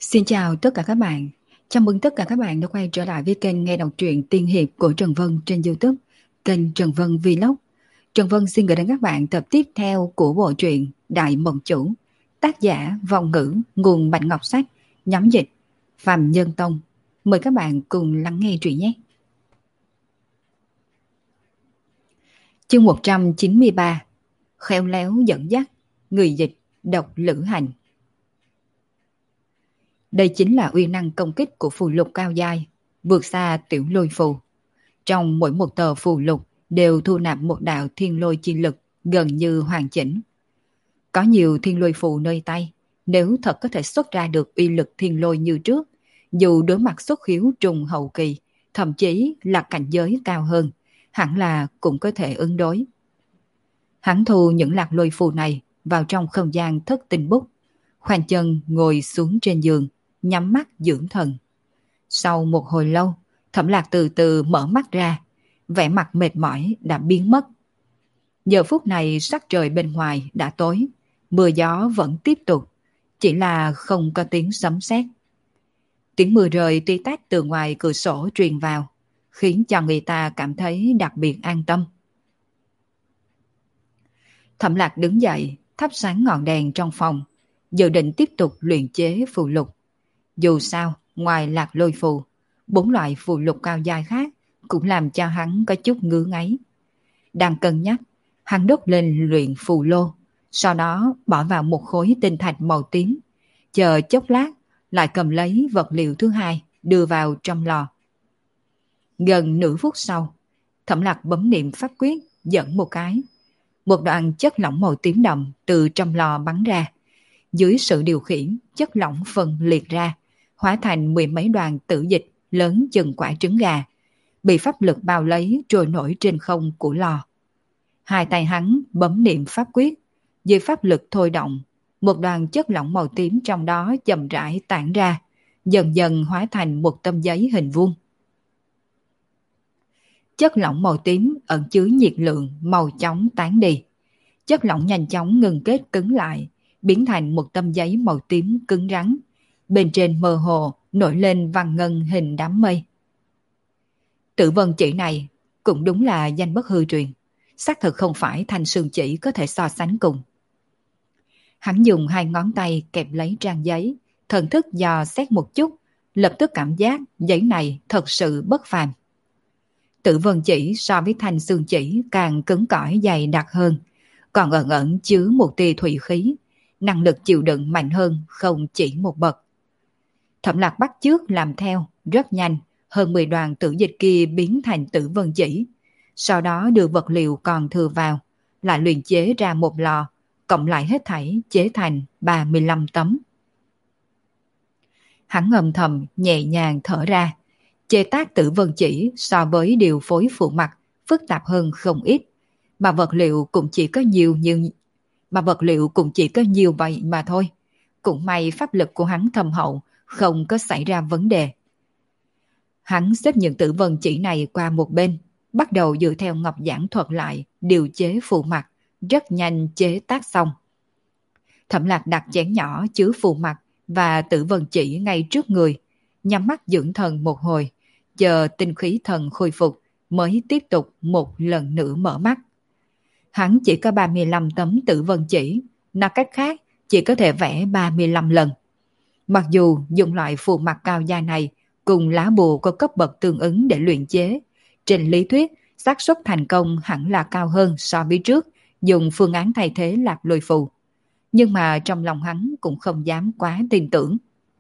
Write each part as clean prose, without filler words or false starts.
Xin chào tất cả các bạn. Chào mừng tất cả các bạn đã quay trở lại với kênh nghe đọc truyện tiên hiệp của Trần Vân trên YouTube, kênh Trần Vân Vlog. Trần Vân xin gửi đến các bạn tập tiếp theo của bộ truyện Đại Mộng Chủ, tác giả Vong Ngữ, nguồn Bạch Ngọc Sách, nhóm dịch Phàm Nhân Tông. Mời các bạn cùng lắng nghe truyện nhé. Chương 193: Khéo léo dẫn dắt, người dịch độc lữ hành. Đây chính là uy năng công kích của phù lục cao giai, vượt xa tiểu lôi phù. Trong mỗi một tờ phù lục đều thu nạp một đạo thiên lôi chi lực gần như hoàn chỉnh. Có nhiều thiên lôi phù nơi tay, nếu thật có thể xuất ra được uy lực thiên lôi như trước, dù đối mặt xuất khiếu trùng hậu kỳ, thậm chí là cảnh giới cao hơn, hẳn là cũng có thể ứng đối. Hắn thu những lạc lôi phù này vào trong không gian thất tinh bút, khoanh chân ngồi xuống trên giường, nhắm mắt dưỡng thần. Sau một hồi lâu, Thẩm Lạc từ từ mở mắt ra, vẻ mặt mệt mỏi đã biến mất. Giờ phút này sắc trời bên ngoài đã tối, mưa gió vẫn tiếp tục, chỉ là không có tiếng sấm sét. Tiếng mưa rơi tí tách từ ngoài cửa sổ truyền vào, khiến cho người ta cảm thấy đặc biệt an tâm. Thẩm Lạc đứng dậy, thắp sáng ngọn đèn trong phòng, dự định tiếp tục luyện chế phù lục. Dù sao, ngoài lạc lôi phù, 4 loại phù lục cao giai khác cũng làm cho hắn có chút ngứa ngáy. Đang cân nhắc, hắn đốt lên luyện phù lô, sau đó bỏ vào một khối tinh thạch màu tím, chờ chốc lát lại cầm lấy vật liệu thứ hai đưa vào trong lò. Gần nửa phút sau, Thẩm Lạc bấm niệm pháp quyết dẫn một cái. Một đoạn chất lỏng màu tím đậm từ trong lò bắn ra. Dưới sự điều khiển, chất lỏng phân liệt ra, hóa thành 10 mấy đoàn tử dịch lớn chừng quả trứng gà, bị pháp lực bao lấy trôi nổi trên không của lò. Hai tay hắn bấm niệm pháp quyết, dưới pháp lực thôi động, một đoàn chất lỏng màu tím trong đó chậm rãi tản ra, dần dần hóa thành một tấm giấy hình vuông. Chất lỏng màu tím ẩn chứa nhiệt lượng màu chóng tán đi. Chất lỏng nhanh chóng ngừng kết cứng lại, biến thành một tấm giấy màu tím cứng rắn. Bên trên mơ hồ nổi lên vằn ngân hình đám mây. Tử vân chỉ này cũng đúng là danh bất hư truyền, xác thực không phải Thanh Sương chỉ có thể so sánh cùng. Hắn dùng hai ngón tay kẹp lấy trang giấy, thần thức dò xét một chút, lập tức cảm giác giấy này thật sự bất phàm. Tử vân chỉ so với Thanh Sương chỉ càng cứng cỏi dày đặc hơn, còn ẩn ẩn chứa một tia thủy khí, năng lực chịu đựng mạnh hơn không chỉ một bậc. Thẩm Lạc bắt chước làm theo, rất nhanh, hơn 10 đoàn tử dịch kia biến thành tử vân chỉ. Sau đó đưa vật liệu còn thừa vào, lại luyện chế ra một lò, cộng lại hết thảy chế thành 35 tấm. Hắn âm thầm nhẹ nhàng thở ra, chế tác tử vân chỉ so với điều phối phụ mặt phức tạp hơn không ít, mà vật liệu cũng chỉ có nhiều vậy mà thôi. Cũng may pháp lực của hắn thâm hậu, không có xảy ra vấn đề. Hắn xếp những tử vân chỉ này qua một bên, bắt đầu dựa theo ngọc giảng thuật lại điều chế phù mặt, rất nhanh chế tác xong. Thẩm Lạc đặt chén nhỏ chứa phù mặt và tử vân chỉ ngay trước người, nhắm mắt dưỡng thần một hồi, chờ tinh khí thần khôi phục mới tiếp tục một lần nữa mở mắt. Hắn chỉ có 35 tấm tử vân chỉ, nói cách khác chỉ có thể vẽ 35 lần. Mặc dù dùng loại phù mặt cao giai này cùng lá bùa có cấp bậc tương ứng để luyện chế, trên lý thuyết xác suất thành công hẳn là cao hơn so với trước dùng phương án thay thế lạc lôi phù. Nhưng mà trong lòng hắn cũng không dám quá tin tưởng.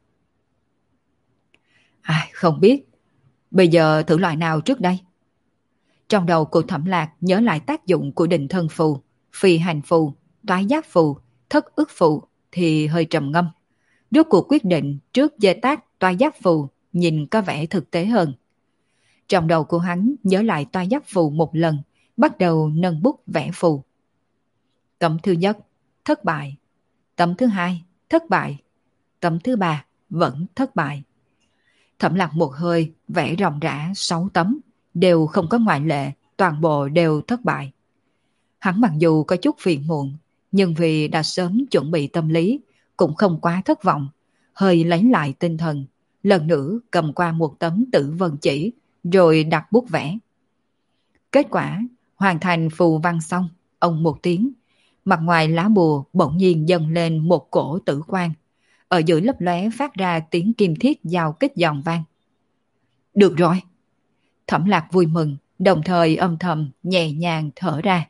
Không biết, bây giờ thử loại nào trước đây? Trong đầu của Thẩm Lạc nhớ lại tác dụng của định thân phù, phi hành phù, toái giáp phù, thất ức phù thì hơi trầm ngâm. Rốt cuộc quyết định trước chế tác toái giáp phù nhìn có vẻ thực tế hơn. Trong đầu của hắn nhớ lại toái giáp phù một lần, bắt đầu nâng bút vẽ phù. Tấm thứ nhất, thất bại. Tấm thứ hai, thất bại. Tấm thứ ba, vẫn thất bại. Thẩm Lạc một hơi vẽ ròng rã 6 tấm, đều không có ngoại lệ, toàn bộ đều thất bại. Hắn mặc dù có chút phiền muộn, nhưng vì đã sớm chuẩn bị tâm lý, cũng không quá thất vọng. hơi lấy lại tinh thần, lần nữa cầm qua một tấm tử vân chỉ, rồi đặt bút vẽ. Kết quả, hoàn thành phù văn xong, ông một tiếng, mặt ngoài lá bùa bỗng nhiên dâng lên một cổ tử quang, ở giữa lấp lóe phát ra tiếng kim thiết giao kích giòn vang. Được rồi! Thẩm Lạc vui mừng, đồng thời âm thầm nhẹ nhàng thở ra.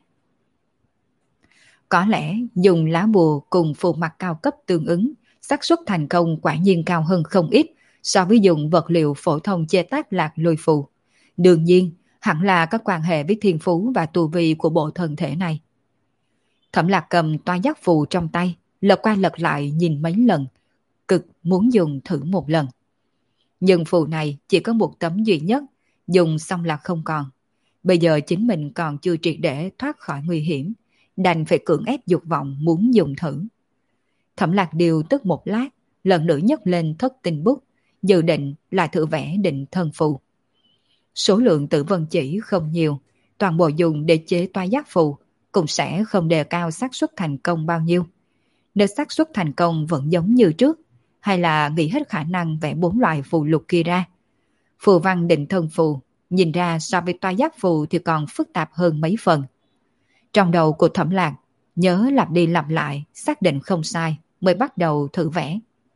Có lẽ dùng lá bùa cùng phù mặt cao cấp tương ứng, xác suất thành công quả nhiên cao hơn không ít so với dùng vật liệu phổ thông chế tác lạc lôi phù. Đương nhiên, hẳn là có quan hệ với thiên phú và tu vi của bộ thân thể này. Thẩm Lạc cầm toa giác phù trong tay, lật qua lật lại nhìn mấy lần, cực muốn dùng thử một lần. Nhưng phù này chỉ có một tấm duy nhất, dùng xong là không còn. Bây giờ chính mình còn chưa triệt để thoát khỏi nguy hiểm, đành phải cưỡng ép dục vọng muốn dùng thử. Thẩm Lạc điều tức một lát, lần nữa nhấc lên thất tinh bút, dự định là thử vẽ định thân phù. Số lượng tử vân chỉ không nhiều, toàn bộ dùng để chế toa giác phù, cũng sẽ không đề cao xác suất thành công bao nhiêu. Nếu xác suất thành công vẫn giống như trước, hay là nghĩ hết khả năng vẽ 4 loại phù lục kia ra. Phù văn định thân phù, nhìn ra so với toa giác phù thì còn phức tạp hơn mấy phần. Trong đầu của Thẩm Lạc, nhớ lặp đi lặp lại, xác định không sai, mới bắt đầu thử vẽ.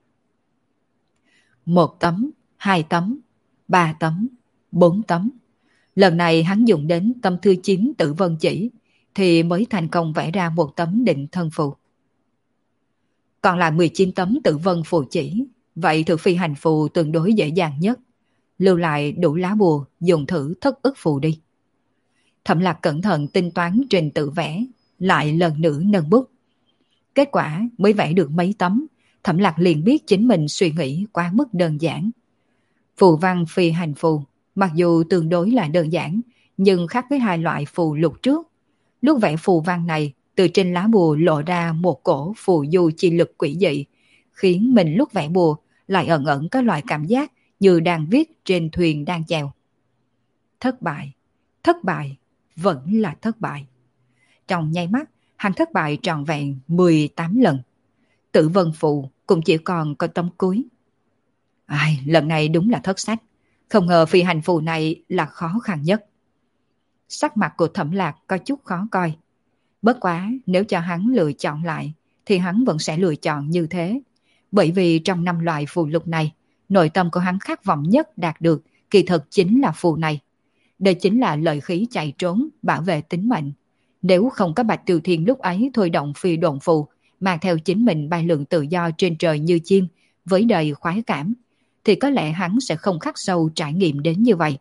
1 tấm, 2 tấm, 3 tấm, 4 tấm. Lần này hắn dùng đến tấm thứ 9 tử vân chỉ, thì mới thành công vẽ ra một tấm định thân phù. Còn lại 19 tấm tử vân phù chỉ, vậy thử phi hành phù tương đối dễ dàng nhất. Lưu lại đủ lá bùa, dùng thử thất ức phù đi. Thẩm Lạc cẩn thận tính toán trình tự vẽ, lại lần nữa nâng bút. Kết quả mới vẽ được mấy tấm, Thẩm Lạc liền biết chính mình suy nghĩ quá mức đơn giản. Phù văn phi hành phù, mặc dù tương đối là đơn giản, nhưng khác với hai loại phù lục trước. Lúc vẽ phù văn này, từ trên lá bùa lộ ra một cổ phù du chi lực quỷ dị, khiến mình lúc vẽ bùa lại ẩn ẩn có loại cảm giác như đang viết trên thuyền đang chèo. Thất bại, vẫn là thất bại. Trong nháy mắt, hắn thất bại trọn vẹn 18 lần. Tử vân phù cũng chỉ còn có tấm cuối. Lần này đúng là thất sách. Không ngờ phi hành phù này là khó khăn nhất. Sắc mặt của Thẩm Lạc có chút khó coi. Bất quá nếu cho hắn lựa chọn lại, thì hắn vẫn sẽ lựa chọn như thế. Bởi vì trong 5 loại phù lục này, nội tâm của hắn khát vọng nhất đạt được kỳ thực chính là phù này. Đây chính là lợi khí chạy trốn, bảo vệ tính mệnh. Nếu không có Bạch Tiêu Thiên lúc ấy thôi động phi độn phù, mang theo chính mình bay lượn tự do trên trời như chim, với đầy khoái cảm, thì có lẽ hắn sẽ không khắc sâu trải nghiệm đến như vậy.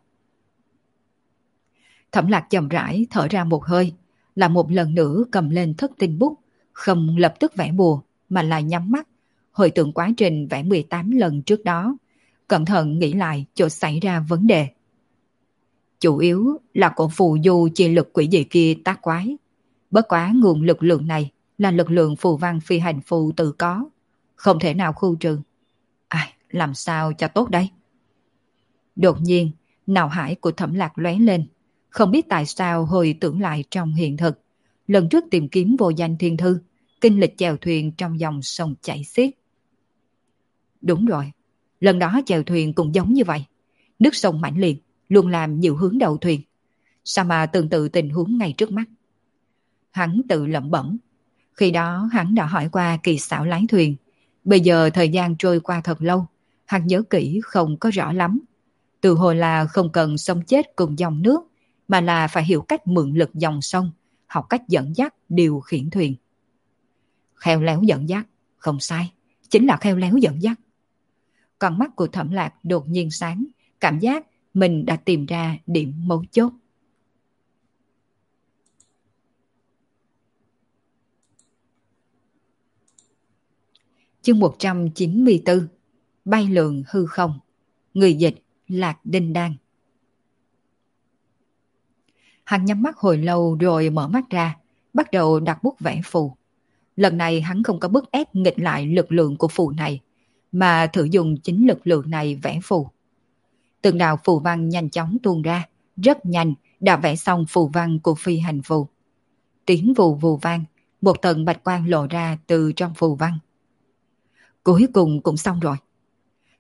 Thẩm Lạc chậm rãi thở ra một hơi, là một lần nữa cầm lên thất tinh bút, không lập tức vẽ bùa, mà là nhắm mắt, hồi tưởng quá trình vẽ 18 lần trước đó, cẩn thận nghĩ lại chỗ xảy ra vấn đề. Chủ yếu là cổ phù du chi lực quỷ dị kia tác quái. Bất quá nguồn lực lượng này là lực lượng phù văn phi hành phù tự có, không thể nào khu trừ. Làm sao cho tốt đây? Đột nhiên, não hải của Thẩm Lạc lóe lên, không biết tại sao hồi tưởng lại trong hiện thực. Lần trước tìm kiếm vô danh thiên thư, kinh lịch chèo thuyền trong dòng sông chảy xiết. Đúng rồi, lần đó chèo thuyền cũng giống như vậy. Nước sông mãnh liệt, luôn làm nhiều hướng đầu thuyền. Sao mà tương tự tình huống ngay trước mắt? Hắn tự lẩm bẩm. Khi đó hắn đã hỏi qua kỳ xảo lái thuyền. Bây giờ thời gian trôi qua thật lâu, hắn nhớ kỹ không có rõ lắm. Từ hồi là không cần sống chết cùng dòng nước, mà là phải hiểu cách mượn lực dòng sông, học cách dẫn dắt điều khiển thuyền. Khéo léo dẫn dắt, không sai, chính là khéo léo dẫn dắt. Con mắt của Thẩm Lạc đột nhiên sáng, cảm giác mình đã tìm ra điểm mấu chốt. Chương 194, bay lượn hư không. Người dịch Lạc Đinh Đan. Hắn nhắm mắt hồi lâu rồi mở mắt ra, bắt đầu đặt bút vẽ phù. Lần này hắn không có bức ép nghịch lại lực lượng của phù này, mà thử dùng chính lực lượng này vẽ phù. Từng đạo phù văn nhanh chóng tuôn ra, rất nhanh đã vẽ xong phù văn của phi hành phù. Tiếng vù vù vang, một tầng bạch quang lộ ra từ trong phù văn. Cuối cùng cũng xong rồi.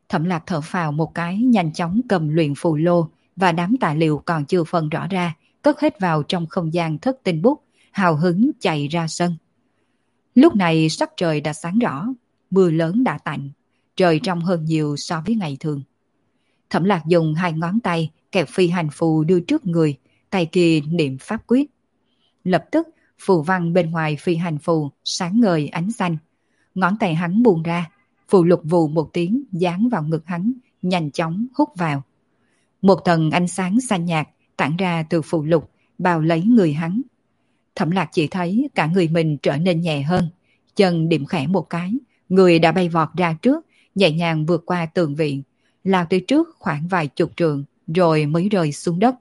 Thẩm Lạc thở phào một cái, nhanh chóng cầm luyện phù lô và đám tài liệu còn chưa phân rõ ra, cất hết vào trong không gian thất tinh bút, hào hứng chạy ra sân. Lúc này sắc trời đã sáng rõ, mưa lớn đã tạnh, trời trong hơn nhiều so với ngày thường. Thẩm Lạc dùng hai ngón tay kẹp phi hành phù đưa trước người, tay kia niệm pháp quyết. Lập tức, phù văn bên ngoài phi hành phù sáng ngời ánh xanh. Ngón tay hắn buông ra, phù lục vù một tiếng dán vào ngực hắn, nhanh chóng hút vào. Một tầng ánh sáng xanh nhạt tản ra từ phù lục, bao lấy người hắn. Thẩm Lạc chỉ thấy cả người mình trở nên nhẹ hơn, chân điểm khẽ một cái, người đã bay vọt ra trước, nhẹ nhàng vượt qua tường viện, lao tới trước khoảng vài chục trượng, rồi mới rơi xuống đất.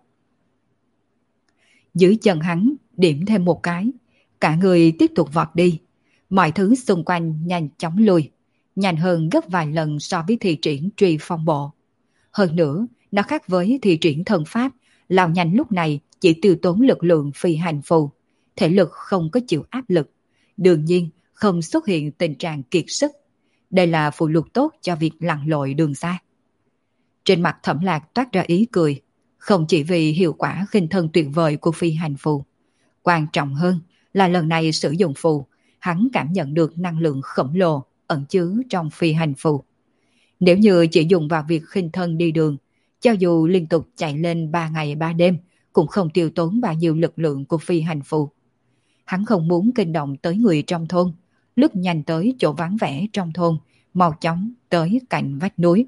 Dưới chân hắn điểm thêm một cái, cả người tiếp tục vọt đi. Mọi thứ xung quanh nhanh chóng lùi, nhanh hơn gấp vài lần so với thi triển truy phong bộ. Hơn nữa, nó khác với thi triển thần pháp, lao nhanh lúc này chỉ tiêu tốn lực lượng phi hành phù, thể lực không có chịu áp lực, đương nhiên không xuất hiện tình trạng kiệt sức. Đây là phụ lục tốt cho việc lặn lội đường xa. Trên mặt Thẩm Lạc toát ra ý cười, không chỉ vì hiệu quả khinh thân tuyệt vời của phi hành phù. Quan trọng hơn là lần này sử dụng phù, hắn cảm nhận được năng lượng khổng lồ ẩn chứa trong phi hành phù. Nếu như chỉ dùng vào việc khinh thân đi đường, cho dù liên tục chạy lên 3 ngày 3 đêm, cũng không tiêu tốn bao nhiêu lực lượng của phi hành phù. Hắn không muốn kinh động tới người trong thôn, lướt nhanh tới chỗ vắng vẻ trong thôn, mau chóng tới cạnh vách núi.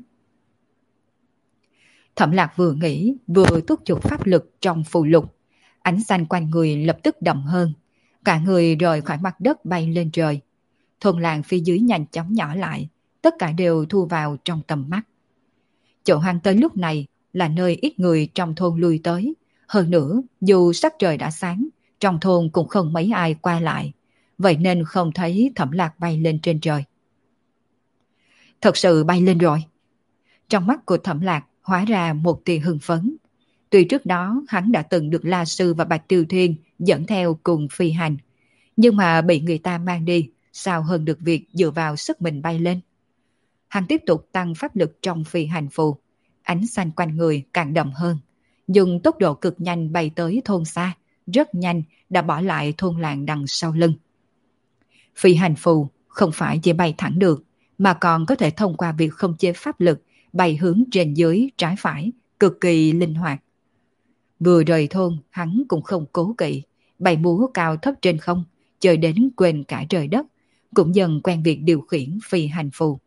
Thẩm Lạc vừa nghĩ vừa thúc giục pháp lực trong phù lục, ánh xanh quanh người lập tức đậm hơn, cả người rời khỏi mặt đất bay lên trời. Thôn làng phía dưới nhanh chóng nhỏ lại, tất cả đều thu vào trong tầm mắt. Chỗ hắn tới lúc này là nơi ít người trong thôn lui tới, hơn nữa dù sắc trời đã sáng, trong thôn cũng không mấy ai qua lại, vậy nên không thấy Thẩm Lạc bay lên trên trời. Thật sự bay lên rồi. Trong mắt của Thẩm Lạc hóa ra một tia hưng phấn. Tuy trước đó hắn đã từng được La Sư và Bạch Tiêu Thiên dẫn theo cùng phi hành, nhưng mà bị người ta mang đi, sao hơn được việc dựa vào sức mình bay lên. Hắn tiếp tục tăng pháp lực trong phi hành phù, ánh xanh quanh người càng đậm hơn, dùng tốc độ cực nhanh bay tới thôn xa, rất nhanh đã bỏ lại thôn làng đằng sau lưng. Phi hành phù không phải chỉ bay thẳng được, mà còn có thể thông qua việc không chế pháp lực bay hướng trên dưới trái phải, cực kỳ linh hoạt. Vừa rời thôn, hắn cũng không cố kỵ, bay múa cao thấp trên không, chơi đến quên cả trời đất, cũng dần quen việc điều khiển phi hành phù.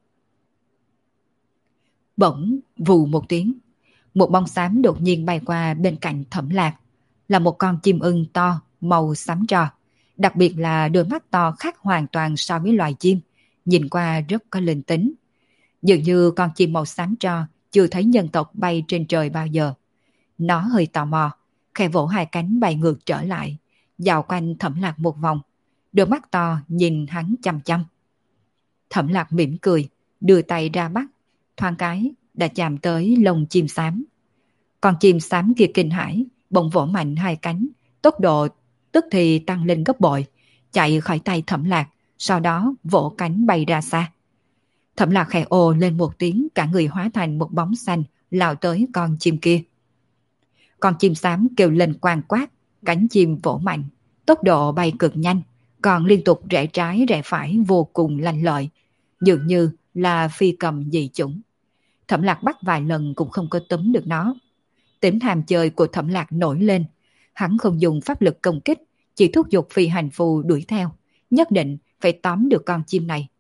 Bỗng vù một tiếng, một bóng xám đột nhiên bay qua bên cạnh Thẩm Lạc, là một con chim ưng to, màu xám tro, đặc biệt là đôi mắt to khác hoàn toàn so với loài chim, nhìn qua rất có linh tính. Dường như con chim màu xám tro chưa thấy nhân tộc bay trên trời bao giờ. Nó hơi tò mò, khẽ vỗ hai cánh bay ngược trở lại, dạo quanh Thẩm Lạc một vòng, đôi mắt to nhìn hắn chăm chăm. Thẩm Lạc mỉm cười, đưa tay ra bắt, thoáng cái đã chạm tới lông chim xám. Con chim xám kia kinh hãi, bỗng vỗ mạnh hai cánh, tốc độ tức thì tăng lên gấp bội, chạy khỏi tay Thẩm Lạc, sau đó vỗ cánh bay ra xa. Thẩm Lạc khẽ ồ lên một tiếng, cả người hóa thành một bóng xanh lao tới con chim kia. Con chim xám kêu lên quang quát, cánh chim vỗ mạnh, tốc độ bay cực nhanh, còn liên tục rẽ trái rẽ phải vô cùng lanh lợi, dường như là phi cầm dị chủng. Thẩm Lạc bắt vài lần cũng không có túm được nó. Tính tham chơi của Thẩm Lạc nổi lên, hắn không dùng pháp lực công kích, chỉ thúc giục phi hành phù đuổi theo, nhất định phải tóm được con chim này.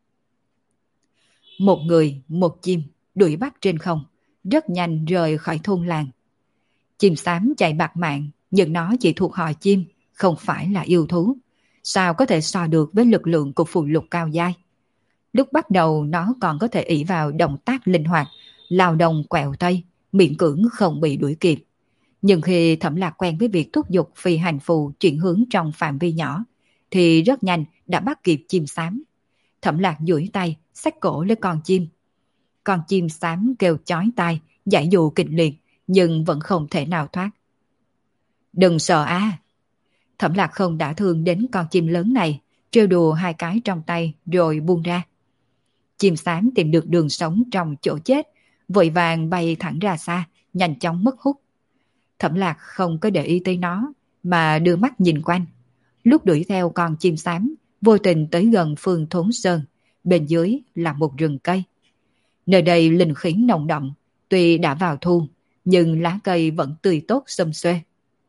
Một người, một chim, đuổi bắt trên không, rất nhanh rời khỏi thôn làng. Chim xám chạy bạc mạng, nhưng nó chỉ thuộc họ chim, không phải là yêu thú. Sao có thể so được với lực lượng của phù lục cao giai? Lúc bắt đầu nó còn có thể ỷ vào động tác linh hoạt, lao động quẹo tay, miễn cưỡng không bị đuổi kịp. Nhưng khi Thẩm Lạc quen với việc thúc giục phi hành phù chuyển hướng trong phạm vi nhỏ, thì rất nhanh đã bắt kịp chim xám. Thẩm Lạc duỗi tay, xách cổ lấy con chim. Con chim xám kêu chói tai, giãy dụ kịch liệt, nhưng vẫn không thể nào thoát. Đừng sợ a! Thẩm Lạc không đả thương đến con chim lớn này, trêu đùa hai cái trong tay rồi buông ra. Chim xám tìm được đường sống trong chỗ chết, vội vàng bay thẳng ra xa, nhanh chóng mất hút. Thẩm Lạc không có để ý tới nó, mà đưa mắt nhìn quanh. Lúc đuổi theo con chim xám, vô tình tới gần Phương Thốn Sơn, bên dưới là một rừng cây. Nơi đây linh khí nồng đậm, tuy đã vào thu, nhưng lá cây vẫn tươi tốt xum xuê.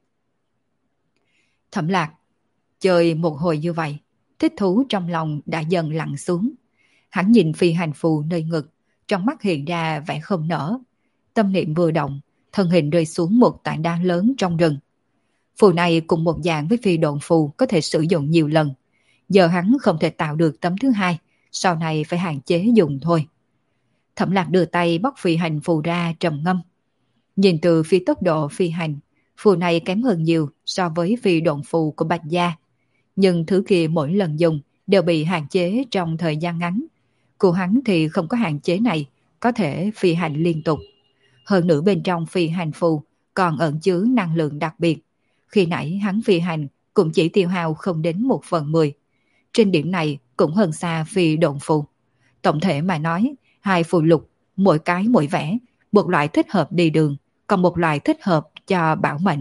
Thẩm Lạc chơi một hồi như vậy, thích thú trong lòng đã dần lặng xuống. Hắn nhìn phi hành phù nơi ngực, trong mắt hiện ra vẻ không nở. Tâm niệm vừa động, thân hình rơi xuống một tảng đá lớn trong rừng. Phù này cùng một dạng với phi độn phù có thể sử dụng nhiều lần. Giờ hắn không thể tạo được tấm thứ hai, sau này phải hạn chế dùng thôi. Thẩm Lạc đưa tay bóc phi hành phù ra trầm ngâm. Nhìn từ phi tốc độ phi hành, phù này kém hơn nhiều so với phi độn phù của Bạch Gia. Nhưng thứ kia mỗi lần dùng đều bị hạn chế trong thời gian ngắn. Của hắn thì không có hạn chế này, có thể phi hành liên tục. Hơn nữa bên trong phi hành phù còn ẩn chứa năng lượng đặc biệt. Khi nãy hắn phi hành cũng chỉ tiêu hao không đến 1/10. Trên điểm này cũng hơn xa phi độn phù. Tổng thể mà nói, hai phù lục, mỗi cái mỗi vẻ, một loại thích hợp đi đường, còn một loại thích hợp cho bảo mệnh.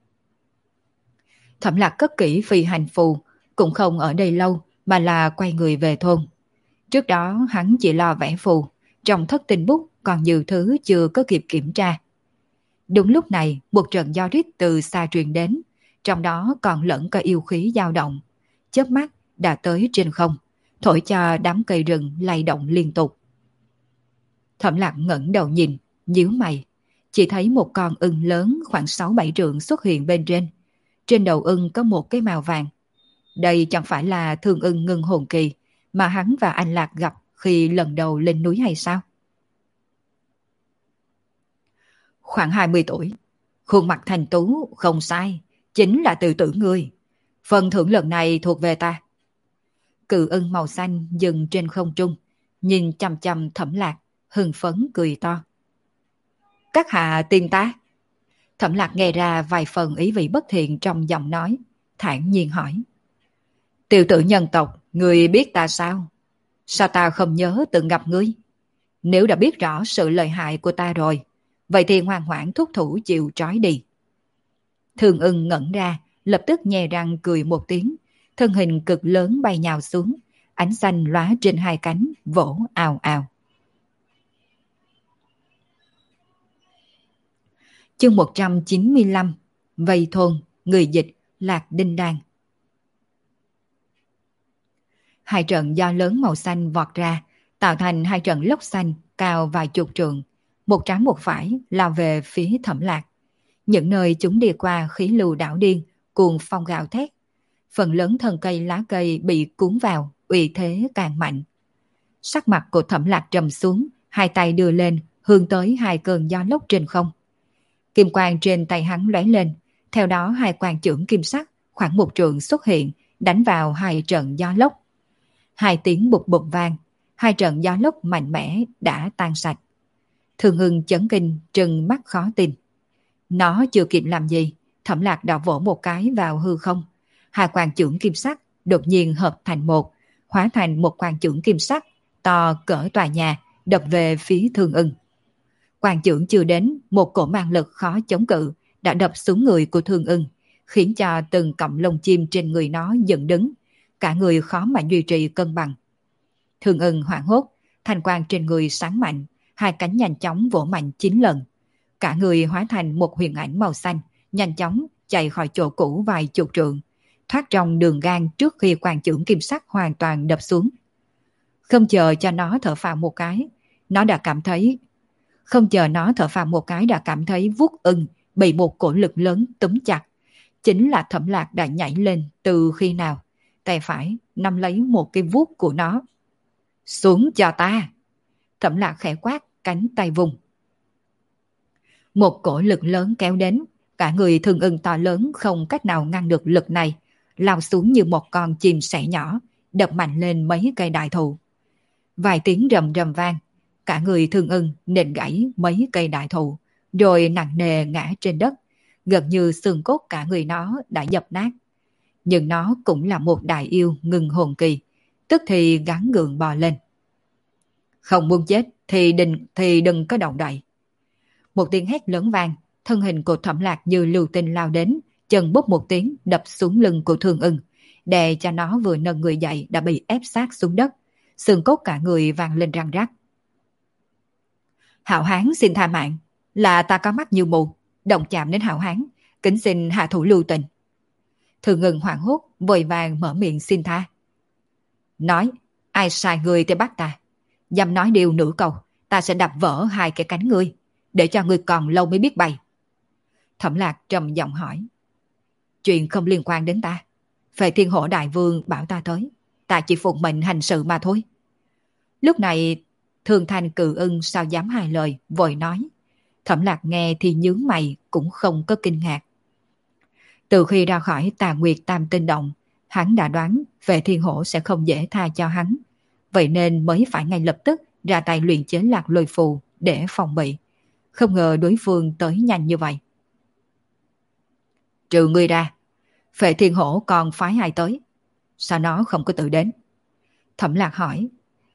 Thẩm Lạc cất kỹ phi hành phù, cũng không ở đây lâu mà là quay người về thôn. Trước đó hắn chỉ lo vẽ phù, trong thất tinh bút còn nhiều thứ chưa có kịp kiểm tra. Đúng lúc này, một trận gió rít từ xa truyền đến, trong đó còn lẫn cả yêu khí dao động. Chớp mắt đã tới trên không, thổi cho đám cây rừng lay động liên tục. Thẩm Lạc ngẩng đầu nhìn, nhíu mày, chỉ thấy một con ưng lớn khoảng 6-7 trượng xuất hiện bên trên. Trên đầu ưng có một cái mào vàng. Đây chẳng phải là thương ưng ngưng hồn kỳ mà hắn và anh Lạc gặp khi lần đầu lên núi hay sao? Khoảng 20 tuổi, khuôn mặt thành tú, không sai, chính là tự tử ngươi. Phần thưởng lần này thuộc về ta. Cự ưng màu xanh dừng trên không trung, nhìn chằm chằm Thẩm Lạc, hưng phấn cười to. Các hạ tin ta? Thẩm Lạc nghe ra vài phần ý vị bất thiện trong giọng nói, thản nhiên hỏi. Tiểu tử nhân tộc, ngươi biết ta sao? Sao ta không nhớ từng gặp ngươi? Nếu đã biết rõ sự lợi hại của ta rồi, vậy thì ngoan ngoãn thúc thủ chịu trói đi. Thường ưng ngẩn ra, lập tức nhe răng cười một tiếng, thân hình cực lớn bay nhào xuống, ánh xanh lóa trên hai cánh, vỗ ào ào. Chương 195, Vây thôn, người dịch, Lạc Đinh Đan. Hai trận gió lớn màu xanh vọt ra, tạo thành hai trận lốc xanh cao vài chục trượng, một trái một phải lao về phía Thẩm Lạc. Những nơi chúng đi qua khí lưu đảo điên, cuồng phong gào thét. Phần lớn thân cây lá cây bị cuốn vào, uy thế càng mạnh. Sắc mặt của Thẩm Lạc trầm xuống, hai tay đưa lên, hướng tới hai cơn gió lốc trên không. Kim quang trên tay hắn lóe lên, theo đó hai quang chưởng kim sắc khoảng một trượng xuất hiện, đánh vào hai trận gió lốc. Hai tiếng bụp bụp vang, hai trận gió lốc mạnh mẽ đã tan sạch. Thường Hưng chấn kinh, trừng mắt khó tin. Nó chưa kịp làm gì, Thẩm Lạc đã vỗ một cái vào hư không. Hai quang chưởng kim sắc đột nhiên hợp thành một, hóa thành một quang chưởng kim sắc to cỡ tòa nhà, đập về phía Thường Ưng. Quang chưởng chưa đến, một cổ mang lực khó chống cự đã đập xuống người của Thường Ưng, khiến cho từng cọng lông chim trên người nó dựng đứng, cả người khó mà duy trì cân bằng. Thường Ưng hoảng hốt, thanh quang trên người sáng mạnh, hai cánh nhanh chóng vỗ mạnh 9 lần. Cả người hóa thành một huyền ảnh màu xanh, nhanh chóng chạy khỏi chỗ cũ vài chục trượng, thoát trong đường gang trước khi quang chưởng kim sắc hoàn toàn đập xuống. Không chờ cho nó thở phào một cái, nó đã cảm thấy vuốt ưng bị một cổ lực lớn túm chặt. Chính là Thẩm Lạc đã nhảy lên từ khi nào, tay phải nắm lấy một cái vuốt của nó. Xuống cho ta! Thẩm Lạc khẽ quát, cánh tay vùng. Một cổ lực lớn kéo đến, cả người Thường Ưng to lớn không cách nào ngăn được lực này, lao xuống như một con chim sẻ nhỏ, đập mạnh lên mấy cây đại thụ. Vài tiếng rầm rầm vang, cả người Thường Ưng nện gãy mấy cây đại thụ, rồi nặng nề ngã trên đất, gần như xương cốt cả người nó đã dập nát. Nhưng nó cũng là một đại yêu ngừng hồn kỳ, tức thì gắng gượng bò lên. Không muốn chết thì đừng có động đậy. Một tiếng hét lớn vang, thân hình của Thẩm Lạc như lưu tinh lao đến, chân búp một tiếng đập xuống lưng của Thương Ưng, đè cho nó vừa nâng người dậy đã bị ép sát xuống đất, xương cốt cả người vang lên răng rắc. Hạo Hán xin tha mạng, là ta có mắt như mù, động chạm đến Hạo Hán, kính xin hạ thủ lưu tình. Thương Ưng hoảng hốt, vội vàng mở miệng xin tha. Nói, ai sai người thì bắt ta. Dám nói điều nửa câu, ta sẽ đập vỡ hai cái cánh ngươi, để cho ngươi còn lâu mới biết bay. Thẩm Lạc trầm giọng hỏi. Chuyện không liên quan đến ta. Phệ Thiên Hổ Đại Vương bảo ta tới, ta chỉ phụng mệnh hành sự mà thôi. Lúc này Thương Thanh Cự Ưng sao dám hai lời, vội nói. Thẩm Lạc nghe thì nhướng mày, cũng không có kinh ngạc. Từ khi ra khỏi Tà Nguyệt Tam Tinh Động, hắn đã đoán Phệ Thiên Hổ sẽ không dễ tha cho hắn, vậy nên mới phải ngay lập tức ra tay luyện chế Lạc Lôi Phù để phòng bị. Không ngờ đối phương tới nhanh như vậy. Trừ ngươi ra, Phệ Thiên Hổ còn phái ai tới? Sao nó không có tự đến? Thẩm Lạc hỏi.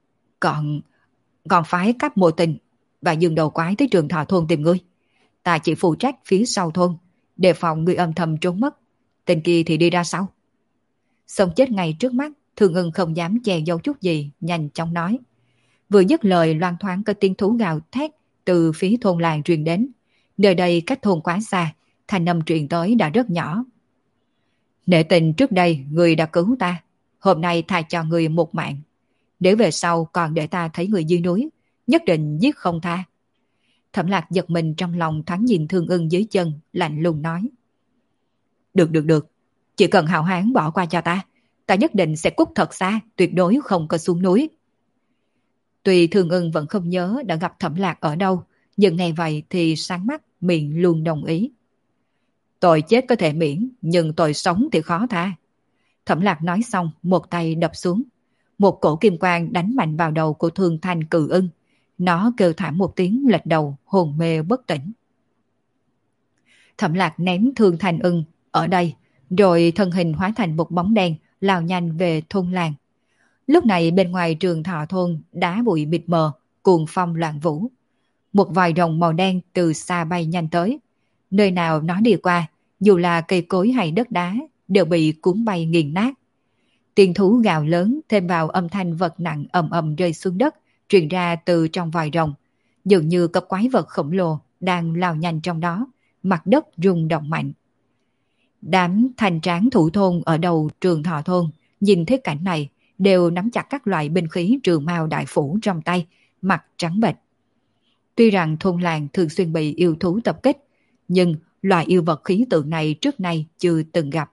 Còn phái Cáp Mộ Tình và Dương Đầu Quái tới Trường Thọ thôn tìm ngươi. Ta chỉ phụ trách phía sau thôn, đề phòng ngươi âm thầm trốn mất. Tên kia thì đi ra sau. Sống chết ngay trước mắt, Thương Ưng không dám che giấu chút gì, nhanh chóng nói. Vừa dứt lời, loan thoáng có tiếng thú gào thét từ phía thôn làng truyền đến. Nơi đây cách thôn quá xa, thanh âm truyền tới đã rất nhỏ. Nể tình trước đây người đã cứu ta, hôm nay tha cho người một mạng. Nếu về sau còn để ta thấy người dưới núi, nhất định giết không tha. Thẩm Lạc giật mình trong lòng, thoáng nhìn Thương Ưng dưới chân, lạnh lùng nói. Được, chỉ cần Hạo Hán bỏ qua cho ta nhất định sẽ cút thật xa, tuyệt đối không có xuống núi. Tuy Thương Ưng vẫn không nhớ đã gặp Thẩm Lạc ở đâu, nhưng nghe vậy thì sáng mắt, miệng luôn đồng ý. Tội chết có thể miễn, nhưng tội sống thì khó tha. Thẩm Lạc nói xong, một tay đập xuống. Một cổ kim quang đánh mạnh vào đầu của Thương Thanh Cự Ưng. Nó kêu thảm một tiếng, lệch đầu, hồn mê bất tỉnh. Thẩm Lạc ném Thương Thanh Ưng ở đây, rồi thân hình hóa thành một bóng đen, lao nhanh về thôn làng. Lúc này bên ngoài Trường Thọ thôn, đá bụi mịt mờ, cuồng phong loạn vũ. Một vài rồng màu đen từ xa bay nhanh tới. Nơi nào nó đi qua, dù là cây cối hay đất đá, đều bị cuốn bay nghiền nát. Tiếng thú gào lớn thêm vào âm thanh vật nặng ầm ầm rơi xuống đất, truyền ra từ trong vòi rồng. Dường như có quái vật khổng lồ đang lao nhanh trong đó, mặt đất rung động mạnh. Đám thanh tráng thủ thôn ở đầu Trường Thọ thôn nhìn thấy cảnh này đều nắm chặt các loại binh khí trường mao đại phủ trong tay, mặt trắng bệch. Tuy rằng thôn làng thường xuyên bị yêu thú tập kích, nhưng loại yêu vật khí tượng này trước nay chưa từng gặp.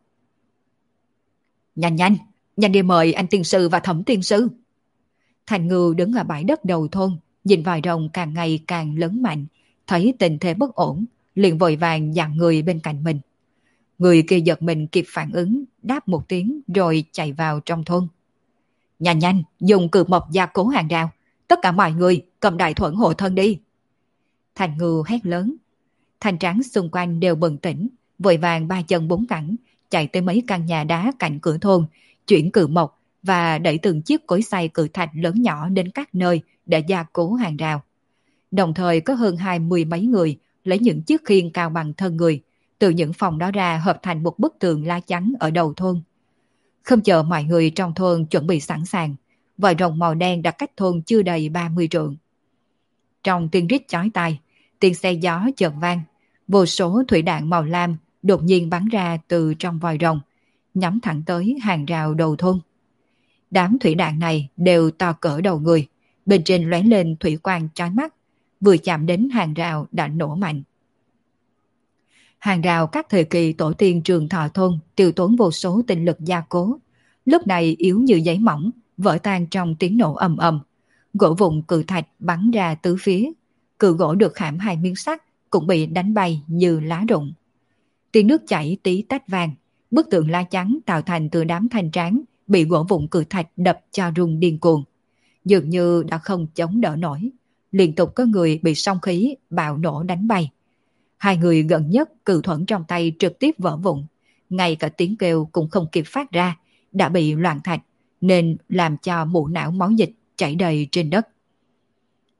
Nhanh đi mời anh tiên sư và Thẩm tiên sư. Thành Ngưu đứng ở bãi đất đầu thôn, nhìn vòi rồng càng ngày càng lớn mạnh, thấy tình thế bất ổn, liền vội vàng dặn người bên cạnh mình. Người kia giật mình kịp phản ứng, đáp một tiếng rồi chạy vào trong thôn. Nhanh, dùng cự mộc gia cố hàng rào, tất cả mọi người cầm đại thuẫn hộ thân đi. Thành Ngưu hét lớn. Thành tráng xung quanh đều bừng tỉnh, vội vàng ba chân bốn cẳng, chạy tới mấy căn nhà đá cạnh cửa thôn, chuyển cự mộc và đẩy từng chiếc cối xay cự thạch lớn nhỏ đến các nơi để gia cố hàng rào. Đồng thời có hơn 20 mấy người lấy những chiếc khiên cao bằng thân người, từ những phòng đó ra hợp thành một bức tường lá chắn ở đầu thôn. Không chờ mọi người trong thôn chuẩn bị sẵn sàng, vòi rồng màu đen đã cách thôn chưa đầy 30 trượng. Trong tiếng rít chói tai, tiếng xe gió chợt vang, vô số thủy đạn màu lam đột nhiên bắn ra từ trong vòi rồng, nhắm thẳng tới hàng rào đầu thôn. Đám thủy đạn này đều to cỡ đầu người, bên trên lóe lên thủy quang chói mắt, vừa chạm đến hàng rào đã nổ mạnh. Hàng rào các thời kỳ tổ tiên Trường Thọ thôn tiêu tốn vô số tinh lực gia cố, lúc này yếu như giấy mỏng, vỡ tan trong tiếng nổ ầm ầm. Gỗ vụn cự thạch bắn ra tứ phía, cự gỗ được khảm hai miếng sắt cũng bị đánh bay như lá rụng. Tiếng nước chảy tí tách vang, bức tượng lá chắn tạo thành từ đám thanh tráng bị gỗ vụn cự thạch đập cho rung điên cuồng, dường như đã không chống đỡ nổi. Liên tục có người bị song khí bạo nổ đánh bay. Hai người gần nhất cự thuẫn trong tay trực tiếp vỡ vụn, ngay cả tiếng kêu cũng không kịp phát ra, đã bị loạn thạch, nên làm cho mũ não máu dịch chảy đầy trên đất.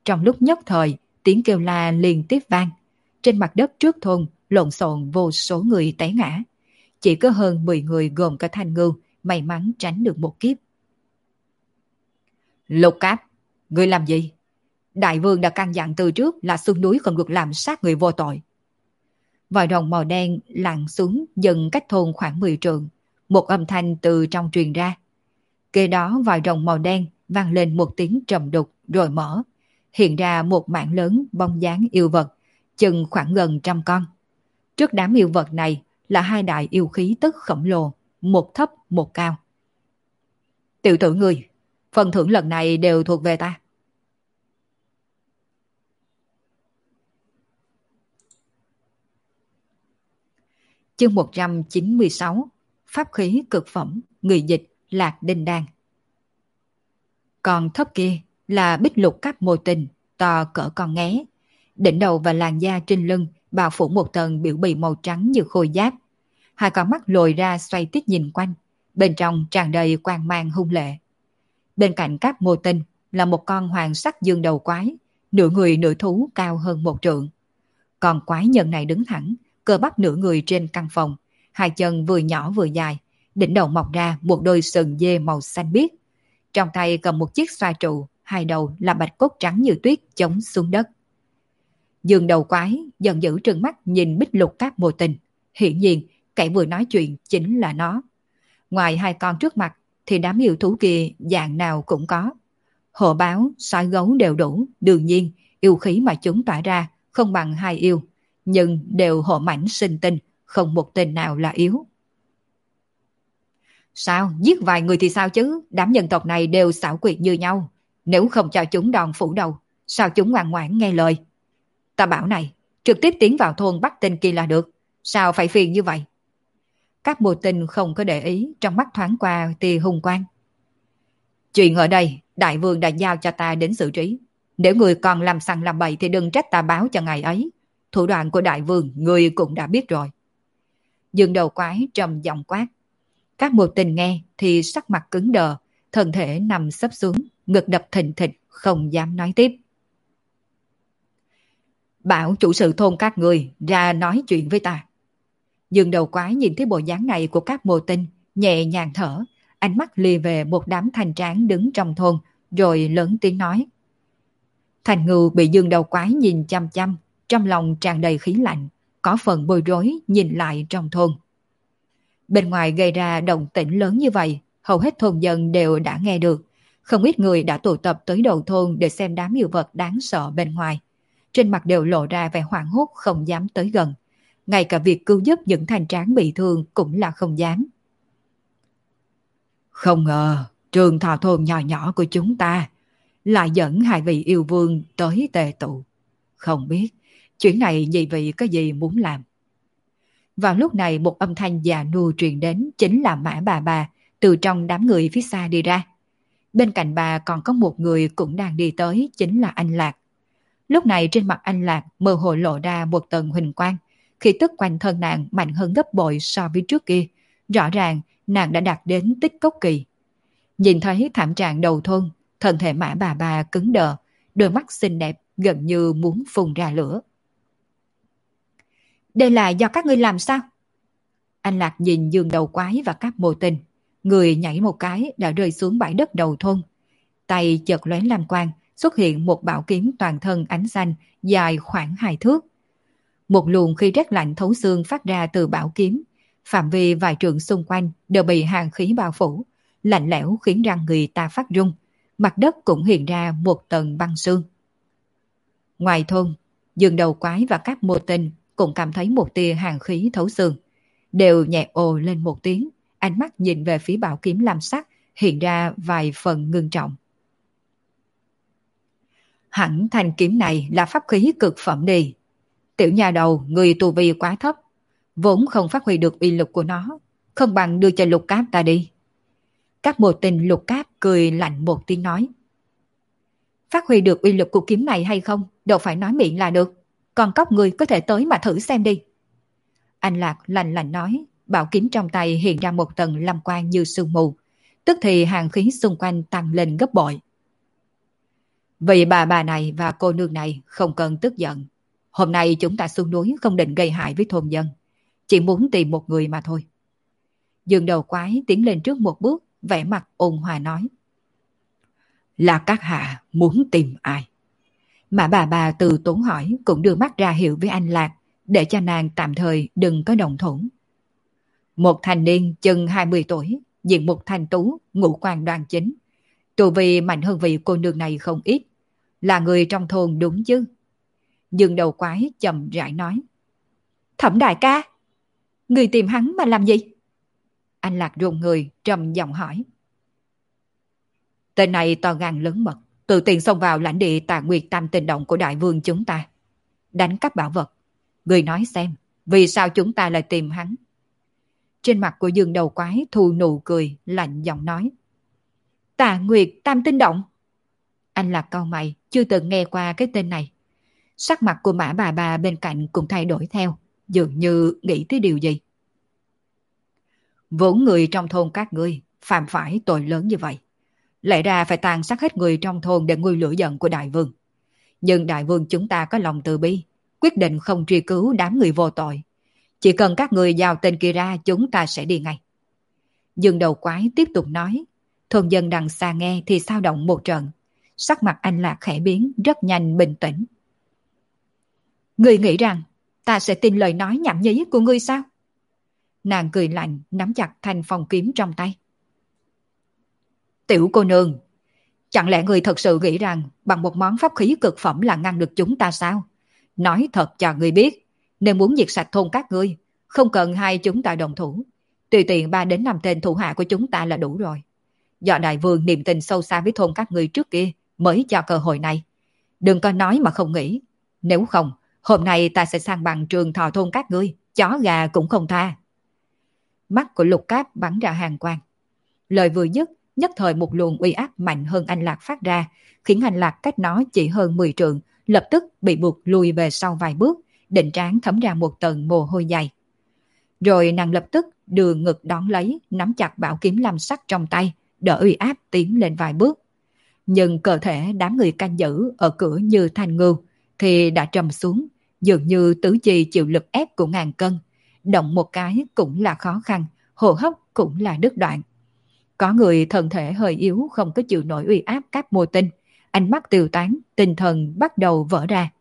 Trong lúc nhất thời, tiếng kêu la liên tiếp vang. Trên mặt đất trước thôn lộn xộn vô số người té ngã. Chỉ có hơn 10 người gồm cả Thanh Ngưu may mắn tránh được một kiếp. Lục Cáp, ngươi làm gì? Đại vương đã căn dặn từ trước là xuống núi không được làm sát người vô tội. Vòi rồng màu đen lặn xuống dần cách thôn khoảng 10 trượng. Một âm thanh từ trong truyền ra. Kế đó vòi rồng màu đen vang lên một tiếng trầm đục rồi mở. Hiện ra một mảng lớn bóng dáng yêu vật, chừng khoảng gần 100 con. Trước đám yêu vật này là hai đại yêu khí tức khổng lồ, một thấp một cao. Tiểu tử ngươi, phần thưởng lần này đều thuộc về ta. Chương 196, Pháp khí cực phẩm, người dịch Lạc Đinh Đan. Còn thấp kia là bích lục cáp mô tình, to cỡ con nghé. Đỉnh đầu và làn da trên lưng bao phủ một tầng biểu bì màu trắng như khôi giáp. Hai con mắt lồi ra xoay tít nhìn quanh, bên trong tràn đầy quang mang hung lệ. Bên cạnh cáp mô tinh là một con hoàng sắc dương đầu quái, nửa người nửa thú cao hơn 1 trượng. Con quái nhân này đứng thẳng, cơ bắp nửa người trên căn phòng, hai chân vừa nhỏ vừa dài, đỉnh đầu mọc ra một đôi sừng dê màu xanh biếc. Trong tay cầm một chiếc xoa trụ, hai đầu là bạch cốt trắng như tuyết chống xuống đất. Dương đầu quái giận dữ trừng mắt nhìn bích lục cáp mô tình. Hiển nhiên, kẻ vừa nói chuyện chính là nó. Ngoài hai con trước mặt, thì đám yêu thú kia dạng nào cũng có. Hổ báo, sói gấu đều đủ, đương nhiên, yêu khí mà chúng tỏa ra không bằng hai yêu, nhưng đều hộ mảnh sinh tinh, không một tên nào là yếu. Sao, giết vài người thì sao chứ, đám nhân tộc này đều xảo quyệt như nhau. Nếu không cho chúng đòn phủ đầu, sao chúng ngoan ngoãn nghe lời? Ta bảo này, trực tiếp tiến vào thôn bắt tên kia là được, sao phải phiền như vậy? Các mô tinh không có để ý, trong mắt thoáng qua tia hung quang. Chuyện ở đây, đại vương đã giao cho ta đến xử trí. Nếu người còn làm sằng làm bậy thì đừng trách ta báo cho ngày ấy. Thủ đoạn của đại vương, người cũng đã biết rồi. Dương đầu quái trầm giọng quát. Các mô tinh nghe thì sắc mặt cứng đờ, thân thể nằm sấp xuống, ngực đập thình thịch, không dám nói tiếp. Bảo chủ sự thôn các người ra nói chuyện với ta. Dương đầu quái nhìn thấy bộ dáng này của các mô tinh, nhẹ nhàng thở, ánh mắt lìa về một đám thanh tráng đứng trong thôn, rồi lớn tiếng nói. Thành Ngưu bị dương đầu quái nhìn chăm chăm, trong lòng tràn đầy khí lạnh, có phần bối rối nhìn lại trong thôn. Bên ngoài gây ra động tĩnh lớn như vậy, hầu hết thôn dân đều đã nghe được. Không ít người đã tụ tập tới đầu thôn để xem đám yêu vật đáng sợ bên ngoài. Trên mặt đều lộ ra vẻ hoảng hốt không dám tới gần. Ngay cả việc cứu giúp những thanh tráng bị thương cũng là không dám. Không ngờ, trường thọ thôn nhỏ nhỏ của chúng ta lại dẫn hai vị yêu vương tới tề tụ. Không biết, chuyện này nhị vị có gì muốn làm? Vào lúc này một âm thanh già nua truyền đến chính là Mã bà từ trong đám người phía xa đi ra. Bên cạnh bà còn có một người cũng đang đi tới chính là anh Lạc. Lúc này trên mặt anh Lạc mơ hồ lộ ra một tầng huỳnh quang, khí tức quanh thân nàng mạnh hơn gấp bội so với trước kia. Rõ ràng nàng đã đạt đến tích cốc kỳ. Nhìn thấy thảm trạng đầu thôn, thân thể Mã bà cứng đờ, đôi mắt xinh đẹp gần như muốn phun ra lửa. Đây là do các ngươi làm sao? Anh Lạc nhìn Dương đầu quái và các mô tinh, người nhảy một cái đã rơi xuống bãi đất đầu thôn. Tay chợt lóe lam quang, xuất hiện một bảo kiếm toàn thân ánh xanh dài khoảng 2 thước. Một luồng khí rét lạnh thấu xương phát ra từ bảo kiếm, phạm vi vài trượng xung quanh đều bị hàn khí bao phủ, lạnh lẽo khiến răng người ta phát run, mặt đất cũng hiện ra một tầng băng sương. Ngoài thôn, Dương đầu quái và các mô tinh cũng cảm thấy một tia hàn khí thấu xương, đều nhẹ ồ lên một tiếng, ánh mắt nhìn về phía bảo kiếm lam sắc hiện ra vài phần ngưng trọng. Hẳn thanh kiếm này là pháp khí cực phẩm đi. Tiểu nhà đầu, người tu vi quá thấp, vốn không phát huy được uy lực của nó, không bằng đưa cho Lục Cáp ta đi. Các mô tinh Lục Cáp cười lạnh một tiếng nói. Phát huy được uy lực của kiếm này hay không, đâu phải nói miệng là được. Còn cóc người có thể tới mà thử xem đi. Anh Lạc lạnh lạnh nói, bảo kiếm trong tay hiện ra một tầng lam quang như sương mù, tức thì hàn khí xung quanh tăng lên gấp bội. Vì bà này và cô nương này không cần tức giận. Hôm nay chúng ta xuống núi không định gây hại với thôn dân. Chỉ muốn tìm một người mà thôi. Dương đầu quái tiến lên trước một bước, vẻ mặt ôn hòa nói. Là các hạ muốn tìm ai? Mà bà từ tốn hỏi cũng đưa mắt ra hiệu với anh Lạc, để cho nàng tạm thời đừng có đồng thủ. Một thanh niên chừng 20 tuổi, diện mục thanh tú, ngũ quan đoan chính. Tu vi mạnh hơn vị cô nương này không ít. Là người trong thôn đúng chứ? Dương đầu quái chậm rãi nói. Thẩm đại ca, người tìm hắn mà làm gì? Anh Lạc run người, trầm giọng hỏi. Tên này to gan lớn mật, tự tiện xông vào lãnh địa Tà Nguyệt Tam Tinh Động của đại vương chúng ta, đánh cắp bảo vật. Người nói xem, vì sao chúng ta lại tìm hắn? Trên mặt của Dương đầu quái thu nụ cười, lạnh giọng nói. Tà Nguyệt Tam Tinh Động? Anh Lạc cau mày, chưa từng nghe qua cái tên này. Sắc mặt của Mã bà bên cạnh cũng thay đổi theo, dường như nghĩ tới điều gì. Vốn người trong thôn các ngươi phạm phải tội lớn như vậy, lẽ ra phải tàn sát hết người trong thôn để nguôi lửa giận của đại vương. Nhưng đại vương chúng ta có lòng từ bi, quyết định không truy cứu đám người vô tội. Chỉ cần các người giao tên kia ra, chúng ta sẽ đi ngay. Dương đầu quái tiếp tục nói. Thôn dân đằng xa nghe thì sao động một trận. Sắc mặt anh Lạc khẽ biến, rất nhanh bình tĩnh. Ngươi nghĩ rằng ta sẽ tin lời nói nhảm nhí của ngươi sao? Nàng cười lạnh, nắm chặt thanh phong kiếm trong tay. Tiểu cô nương, chẳng lẽ ngươi thật sự nghĩ rằng bằng một món pháp khí cực phẩm là ngăn được chúng ta sao? Nói thật cho ngươi biết, nếu muốn diệt sạch thôn các ngươi, không cần hai chúng ta đồng thủ, tùy tiện 3 đến 5 tên thủ hạ của chúng ta là đủ rồi. Do đại vương niềm tin sâu xa với thôn các ngươi trước kia mới cho cơ hội này. Đừng có nói mà không nghĩ. Nếu không, hôm nay ta sẽ sang bằng trường thọ thôn các ngươi, chó gà cũng không tha. Mắt của Lục Cáp bắn ra hàn quang. Lời vừa dứt, nhất thời một luồng uy áp mạnh hơn anh Lạc phát ra, khiến anh Lạc cách nó chỉ hơn 10 trượng, lập tức bị buộc lùi về sau vài bước, định trán thấm ra một tầng mồ hôi dày. Rồi nàng lập tức đưa ngực đón lấy, nắm chặt bảo kiếm lam sắc trong tay, đỡ uy áp tiến lên vài bước. Nhưng cơ thể đám người canh giữ ở cửa như thanh ngưu thì đã trầm xuống, dường như tứ chi chịu lực ép của ngàn cân. Động một cái cũng là khó khăn, hô hấp cũng là đứt đoạn. Có người thân thể hơi yếu không có chịu nổi uy áp các mô tinh, ánh mắt tiêu tán, tinh thần bắt đầu vỡ ra.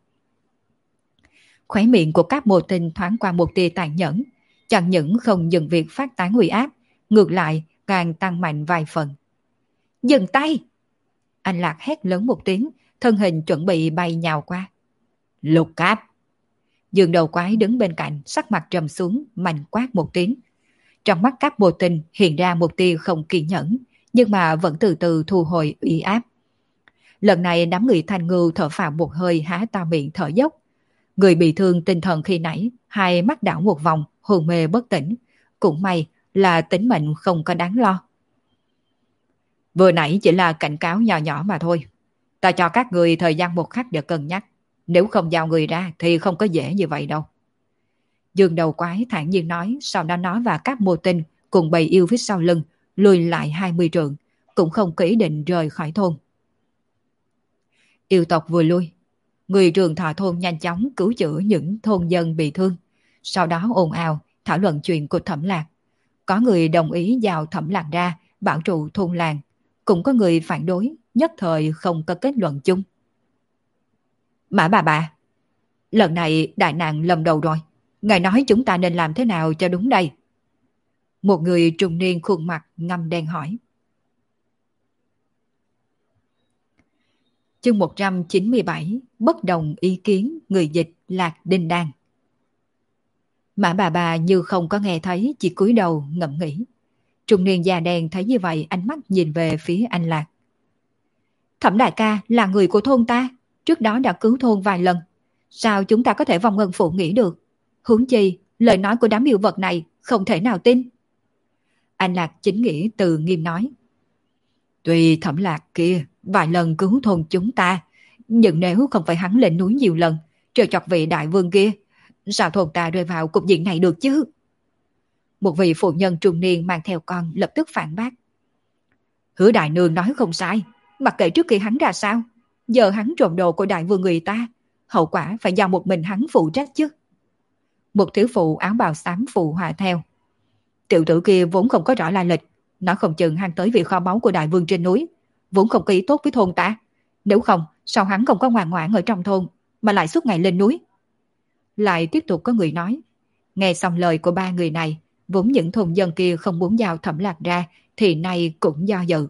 Khóe miệng của các mô tinh thoáng qua một tia tàn nhẫn, chẳng những không dừng việc phát tán uy áp, ngược lại càng tăng mạnh vài phần. Dừng tay! Anh Lạc hét lớn một tiếng, thân hình chuẩn bị bay nhào qua. Lục Cáp! Dương đầu quái đứng bên cạnh, sắc mặt trầm xuống, mạnh quát một tiếng. Trong mắt các mô tinh hiện ra một tia không kiên nhẫn, nhưng mà vẫn từ từ thu hồi uy áp. Lần này đám người thanh ngưu thở phào một hơi, há to miệng thở dốc. Người bị thương tinh thần khi nãy, hai mắt đảo một vòng, hôn mê bất tỉnh. Cũng may là tính mệnh không có đáng lo. Vừa nãy chỉ là cảnh cáo nhỏ nhỏ mà thôi. Ta cho các người thời gian một khắc để cân nhắc. Nếu không giao người ra thì không có dễ như vậy đâu. Dương đầu quái thản nhiên nói, sau đó nó và các mô tinh cùng bầy yêu phía sau lưng lùi lại 20 trượng, cũng không có ý định rời khỏi thôn. Yêu tộc vừa lui, người trường thọ thôn nhanh chóng cứu chữa những thôn dân bị thương, sau đó ồn ào thảo luận chuyện của Thẩm Lạc. Có người đồng ý giao Thẩm Lạc ra bảo trụ thôn làng, cũng có người phản đối, nhất thời không có kết luận chung. Mã bà, lần này đại nạn lầm đầu rồi, ngài nói chúng ta nên làm thế nào cho đúng đây? Một người trung niên khuôn mặt ngăm đen hỏi. Chương 197, bất đồng ý kiến, người dịch Lạc Đinh Đan. Mã bà như không có nghe thấy, chỉ cúi đầu ngẫm nghĩ. Trung niên già đen thấy như vậy, ánh mắt nhìn về phía anh Lạc. Thẩm đại ca là người của thôn ta, trước đó đã cứu thôn vài lần. Sao chúng ta có thể vong ân phụ nghĩa được? Huống chi, lời nói của đám yêu vật này không thể nào tin. Anh Lạc chính nghĩa từ nghiêm nói. Tuy Thẩm Lạc kia vài lần cứu thôn chúng ta, nhưng nếu không phải hắn lên núi nhiều lần, trêu chọc vị đại vương kia, sao thôn ta rơi vào cục diện này được chứ? Một vị phụ nhân trung niên mang theo con lập tức phản bác. Hứa đại nương nói không sai, mặc kệ trước kia hắn ra sao, Giờ hắn trộm đồ của đại vương người ta, hậu quả phải do một mình hắn phụ trách chứ. Một thiếu phụ áo bào xám phụ họa theo. Tiểu tử kia vốn không có rõ la lịch, nó không chừng hắn tới vị kho báu của đại vương trên núi, vốn không có ý tốt với thôn ta. Nếu không, sao hắn không có ngoan ngoãn ở trong thôn, mà lại suốt ngày lên núi? Lại tiếp tục có người nói. Nghe xong lời của ba người này, vốn những thôn dân kia không muốn giao Thẩm Lạc ra, thì nay cũng do dự.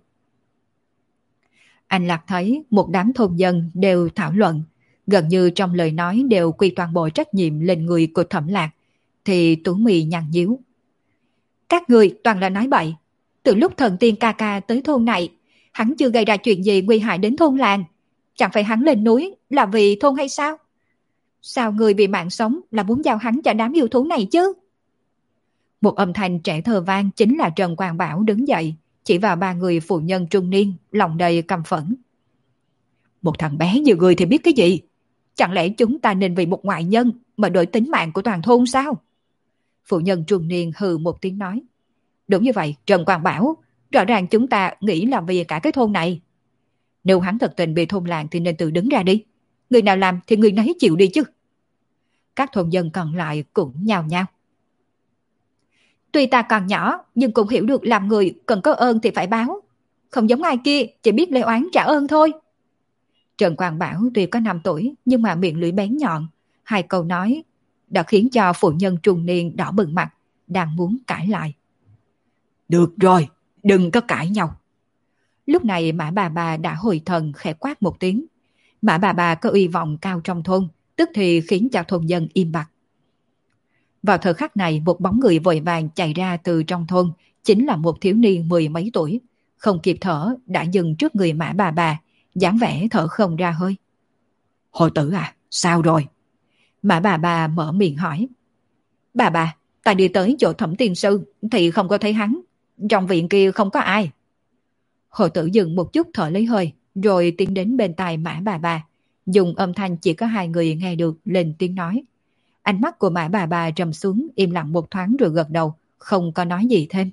Anh Lạc thấy một đám thôn dân đều thảo luận, gần như trong lời nói đều quy toàn bộ trách nhiệm lên người của Thẩm Lạc, thì Tú Mì nhăn nhíu. Các người toàn là nói bậy. Từ lúc thần tiên ca ca tới thôn này, hắn chưa gây ra chuyện gì nguy hại đến thôn làng. Chẳng phải hắn lên núi là vì thôn hay sao? Sao người vì mạng sống là muốn giao hắn cho đám yêu thú này chứ? Một âm thanh trẻ thơ vang chính là Trần Quang Bảo đứng dậy, chỉ vào ba người phụ nhân trung niên, lòng đầy căm phẫn. Một thằng bé như người thì biết cái gì? Chẳng lẽ chúng ta nên vì một ngoại nhân mà đổi tính mạng của toàn thôn sao? Phụ nhân trung niên hừ một tiếng nói. Đúng như vậy, Trần Quang Bảo, rõ ràng chúng ta nghĩ là vì cả cái thôn này. Nếu hắn thật tình bị thôn làng thì nên tự đứng ra đi. Người nào làm thì người nấy chịu đi chứ. Các thôn dân còn lại cũng nhao nhao. Tuy ta còn nhỏ, nhưng cũng hiểu được làm người cần có ơn thì phải báo. Không giống ai kia, chỉ biết lấy oán trả ơn thôi. Trần Quang Bảo tuy có 5 tuổi, nhưng mà miệng lưỡi bén nhọn. Hai câu nói đã khiến cho phụ nhân trung niên đỏ bừng mặt, đang muốn cãi lại. Được rồi, đừng có cãi nhau. Lúc này Mã bà đã hồi thần khẽ quát một tiếng. Mã bà có uy vọng cao trong thôn, tức thì khiến cho thôn dân im bặt. Vào thời khắc này, một bóng người vội vàng chạy ra từ trong thôn, chính là một thiếu niên 10 mấy tuổi. Không kịp thở, đã dừng trước người Mã bà, dáng vẻ thở không ra hơi. Hồi tử à, sao rồi? Mã bà mở miệng hỏi. Bà, ta đi tới chỗ Thẩm tiên sư, thì không có thấy hắn. Trong viện kia không có ai. Hồi tử dừng một chút thở lấy hơi, rồi tiến đến bên tai Mã bà, dùng âm thanh chỉ có hai người nghe được lên tiếng nói. Ánh mắt của Mã bà trầm xuống, im lặng một thoáng rồi gật đầu, không có nói gì thêm.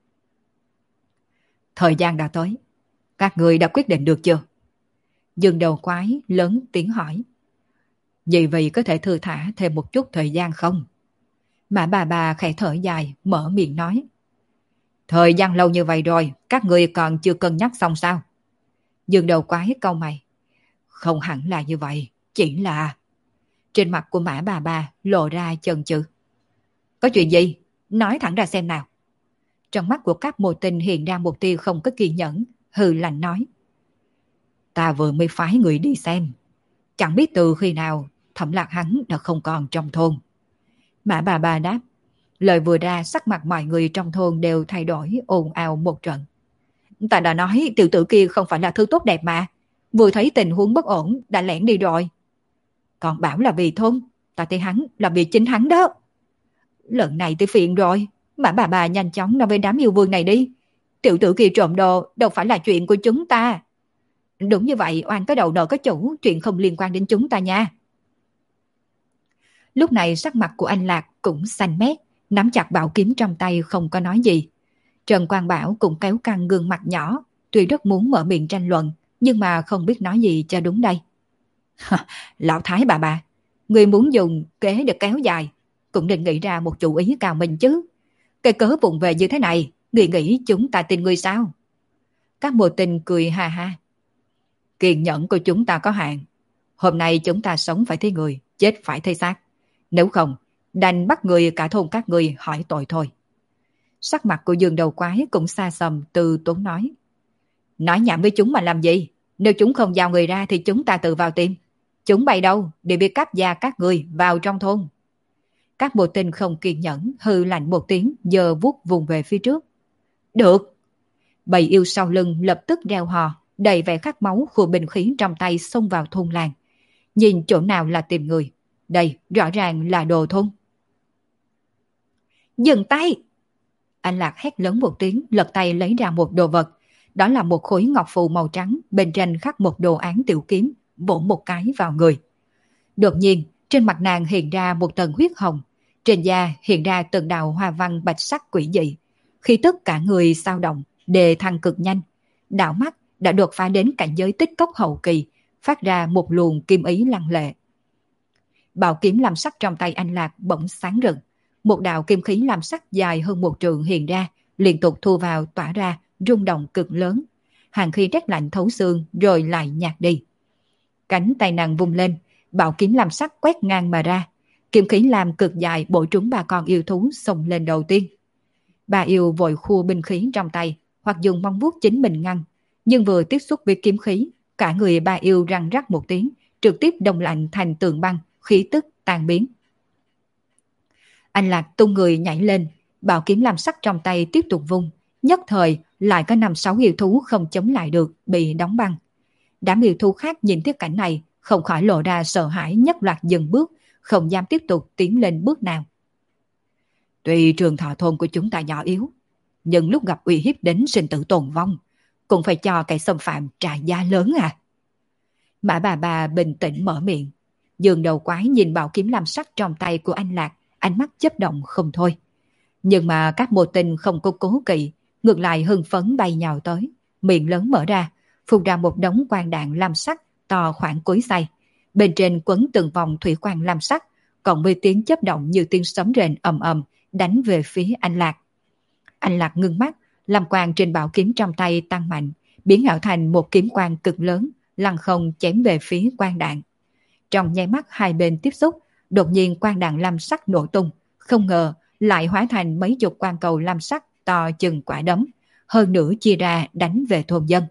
Thời gian đã tới. Các người đã quyết định được chưa? Dương đầu quái lớn tiếng hỏi. Vì vậy có thể thư thả thêm một chút thời gian không? Mã bà khẽ thở dài, mở miệng nói. Thời gian lâu như vậy rồi, các người còn chưa cân nhắc xong sao? Dương đầu quái cau mày. Không hẳn là như vậy, chỉ là... Trên mặt của Mã bà lộ ra chần chừ. Có chuyện gì? Nói thẳng ra xem nào. Trong mắt của các mô tinh hiện ra một tia không có kiên nhẫn, hừ lạnh nói. Ta vừa mới phái người đi xem. Chẳng biết từ khi nào Thẩm Lạc hắn đã không còn trong thôn. Mã bà đáp. Lời vừa ra sắc mặt mọi người trong thôn đều thay đổi ồn ào một trận. Ta đã nói tiểu tử kia không phải là thứ tốt đẹp mà. Vừa thấy tình huống bất ổn đã lẻn đi rồi. Còn bảo là vì thôn, ta thấy hắn là vì chính hắn đó. Lần này tôi phiền rồi. Mã bà nhanh chóng nói với đám yêu vương này đi. Tiểu tử kia trộm đồ đâu phải là chuyện của chúng ta. Đúng như vậy, oan có đầu nợ có chủ, chuyện không liên quan đến chúng ta nha. Lúc này sắc mặt của anh Lạc cũng xanh mét, nắm chặt bảo kiếm trong tay không có nói gì. Trần Quang Bảo cũng kéo căng gương mặt nhỏ, tuy rất muốn mở miệng tranh luận, nhưng mà không biết nói gì cho đúng đây. Lão Thái bà, người muốn dùng kế để kéo dài, cũng định nghĩ ra một chủ ý cao mình chứ. Cái cớ vụng về như thế này, người nghĩ chúng ta tin người sao? Các mùa tình cười ha ha. Kiên nhẫn của chúng ta có hạn. Hôm nay chúng ta sống phải thấy người, chết phải thấy xác. Nếu không, đành bắt người cả thôn các người hỏi tội thôi. Sắc mặt của Dương đầu quái cũng xa xăm từ tốn nói. Nói nhảm với chúng mà làm gì? Nếu chúng không giao người ra thì chúng ta tự vào tìm. Chúng bay đâu để bị cắp gia các người vào trong thôn. Các bộ tinh không kiên nhẫn hư lạnh một tiếng giờ vuốt vùng về phía trước. Được. Bầy yêu sau lưng lập tức reo hò, đầy vẻ khát máu khua bình khí trong tay xông vào thôn làng. Nhìn chỗ nào là tìm người. Đây rõ ràng là đồ thôn. Dừng tay! Anh Lạc hét lớn một tiếng, lật tay lấy ra một đồ vật. Đó là một khối ngọc phù màu trắng, bên trên khắc một đồ án tiểu kiếm, vỗ một cái vào người. Đột nhiên, trên mặt nàng hiện ra một tầng huyết hồng, trên da hiện ra từng đạo hoa văn bạch sắc quỷ dị. Khi tất cả người sao động, đề thăng cực nhanh, đạo mắt đã đột phá đến cảnh giới tích cốc hậu kỳ, phát ra một luồng kim ý lăng lệ. Bảo kiếm lam sắc trong tay anh Lạc bỗng sáng rực, một đạo kim khí lam sắc dài hơn 1 trượng hiện ra, liên tục thu vào tỏa ra rung động cực lớn. Hàn khí rét lạnh thấu xương rồi lại nhạt đi. Cánh tay nàng vung lên, bảo kiếm lam sắc quét ngang mà ra. Kim khí lam cực dài bổ trúng 3 con yêu thú xông lên đầu tiên. 3 yêu vội khua binh khí trong tay, hoặc dùng móng vuốt chính mình ngăn, nhưng vừa tiếp xúc với kiếm khí, cả người 3 yêu răng rắc một tiếng, trực tiếp đông lạnh thành tường băng, khí tức tan biến. Anh Lạc tung người nhảy lên, bảo kiếm lam sắc trong tay tiếp tục vung, nhất thời lại có 5-6 yêu thú không chống lại được, bị đóng băng. Đám yêu thú khác nhìn thấy cảnh này, không khỏi lộ ra sợ hãi, nhất loạt dừng bước, không dám tiếp tục tiến lên bước nào. Tuy trường thọ thôn của chúng ta nhỏ yếu, nhưng lúc gặp uy hiếp đến sinh tử tồn vong, cũng phải cho kẻ xâm phạm trả giá lớn à. Mã bà bình tĩnh mở miệng, dường đầu quái nhìn bảo kiếm lam sắc trong tay của anh Lạc, ánh mắt chớp động không thôi. Nhưng mà các mô tinh không có cố kỵ, ngược lại hưng phấn bay nhào tới, miệng lớn mở ra, phun ra một đống quang đạn lam sắc to khoảng cối xay. Bên trên quấn từng vòng thủy quang lam sắc, cộng với tiếng chớp động như tiếng sấm rền ầm ầm đánh về phía anh Lạc. Anh Lạc ngưng mắt, lam quang trên bảo kiếm trong tay tăng mạnh, biến ảo thành một kiếm quang cực lớn, lăng không chém về phía quang đạn. Trong nháy mắt hai bên tiếp xúc, đột nhiên quang đạn lam sắc nổ tung, không ngờ lại hóa thành mấy chục quang cầu lam sắc to chừng quả đấm, hơn nữa chia ra đánh về thôn dân.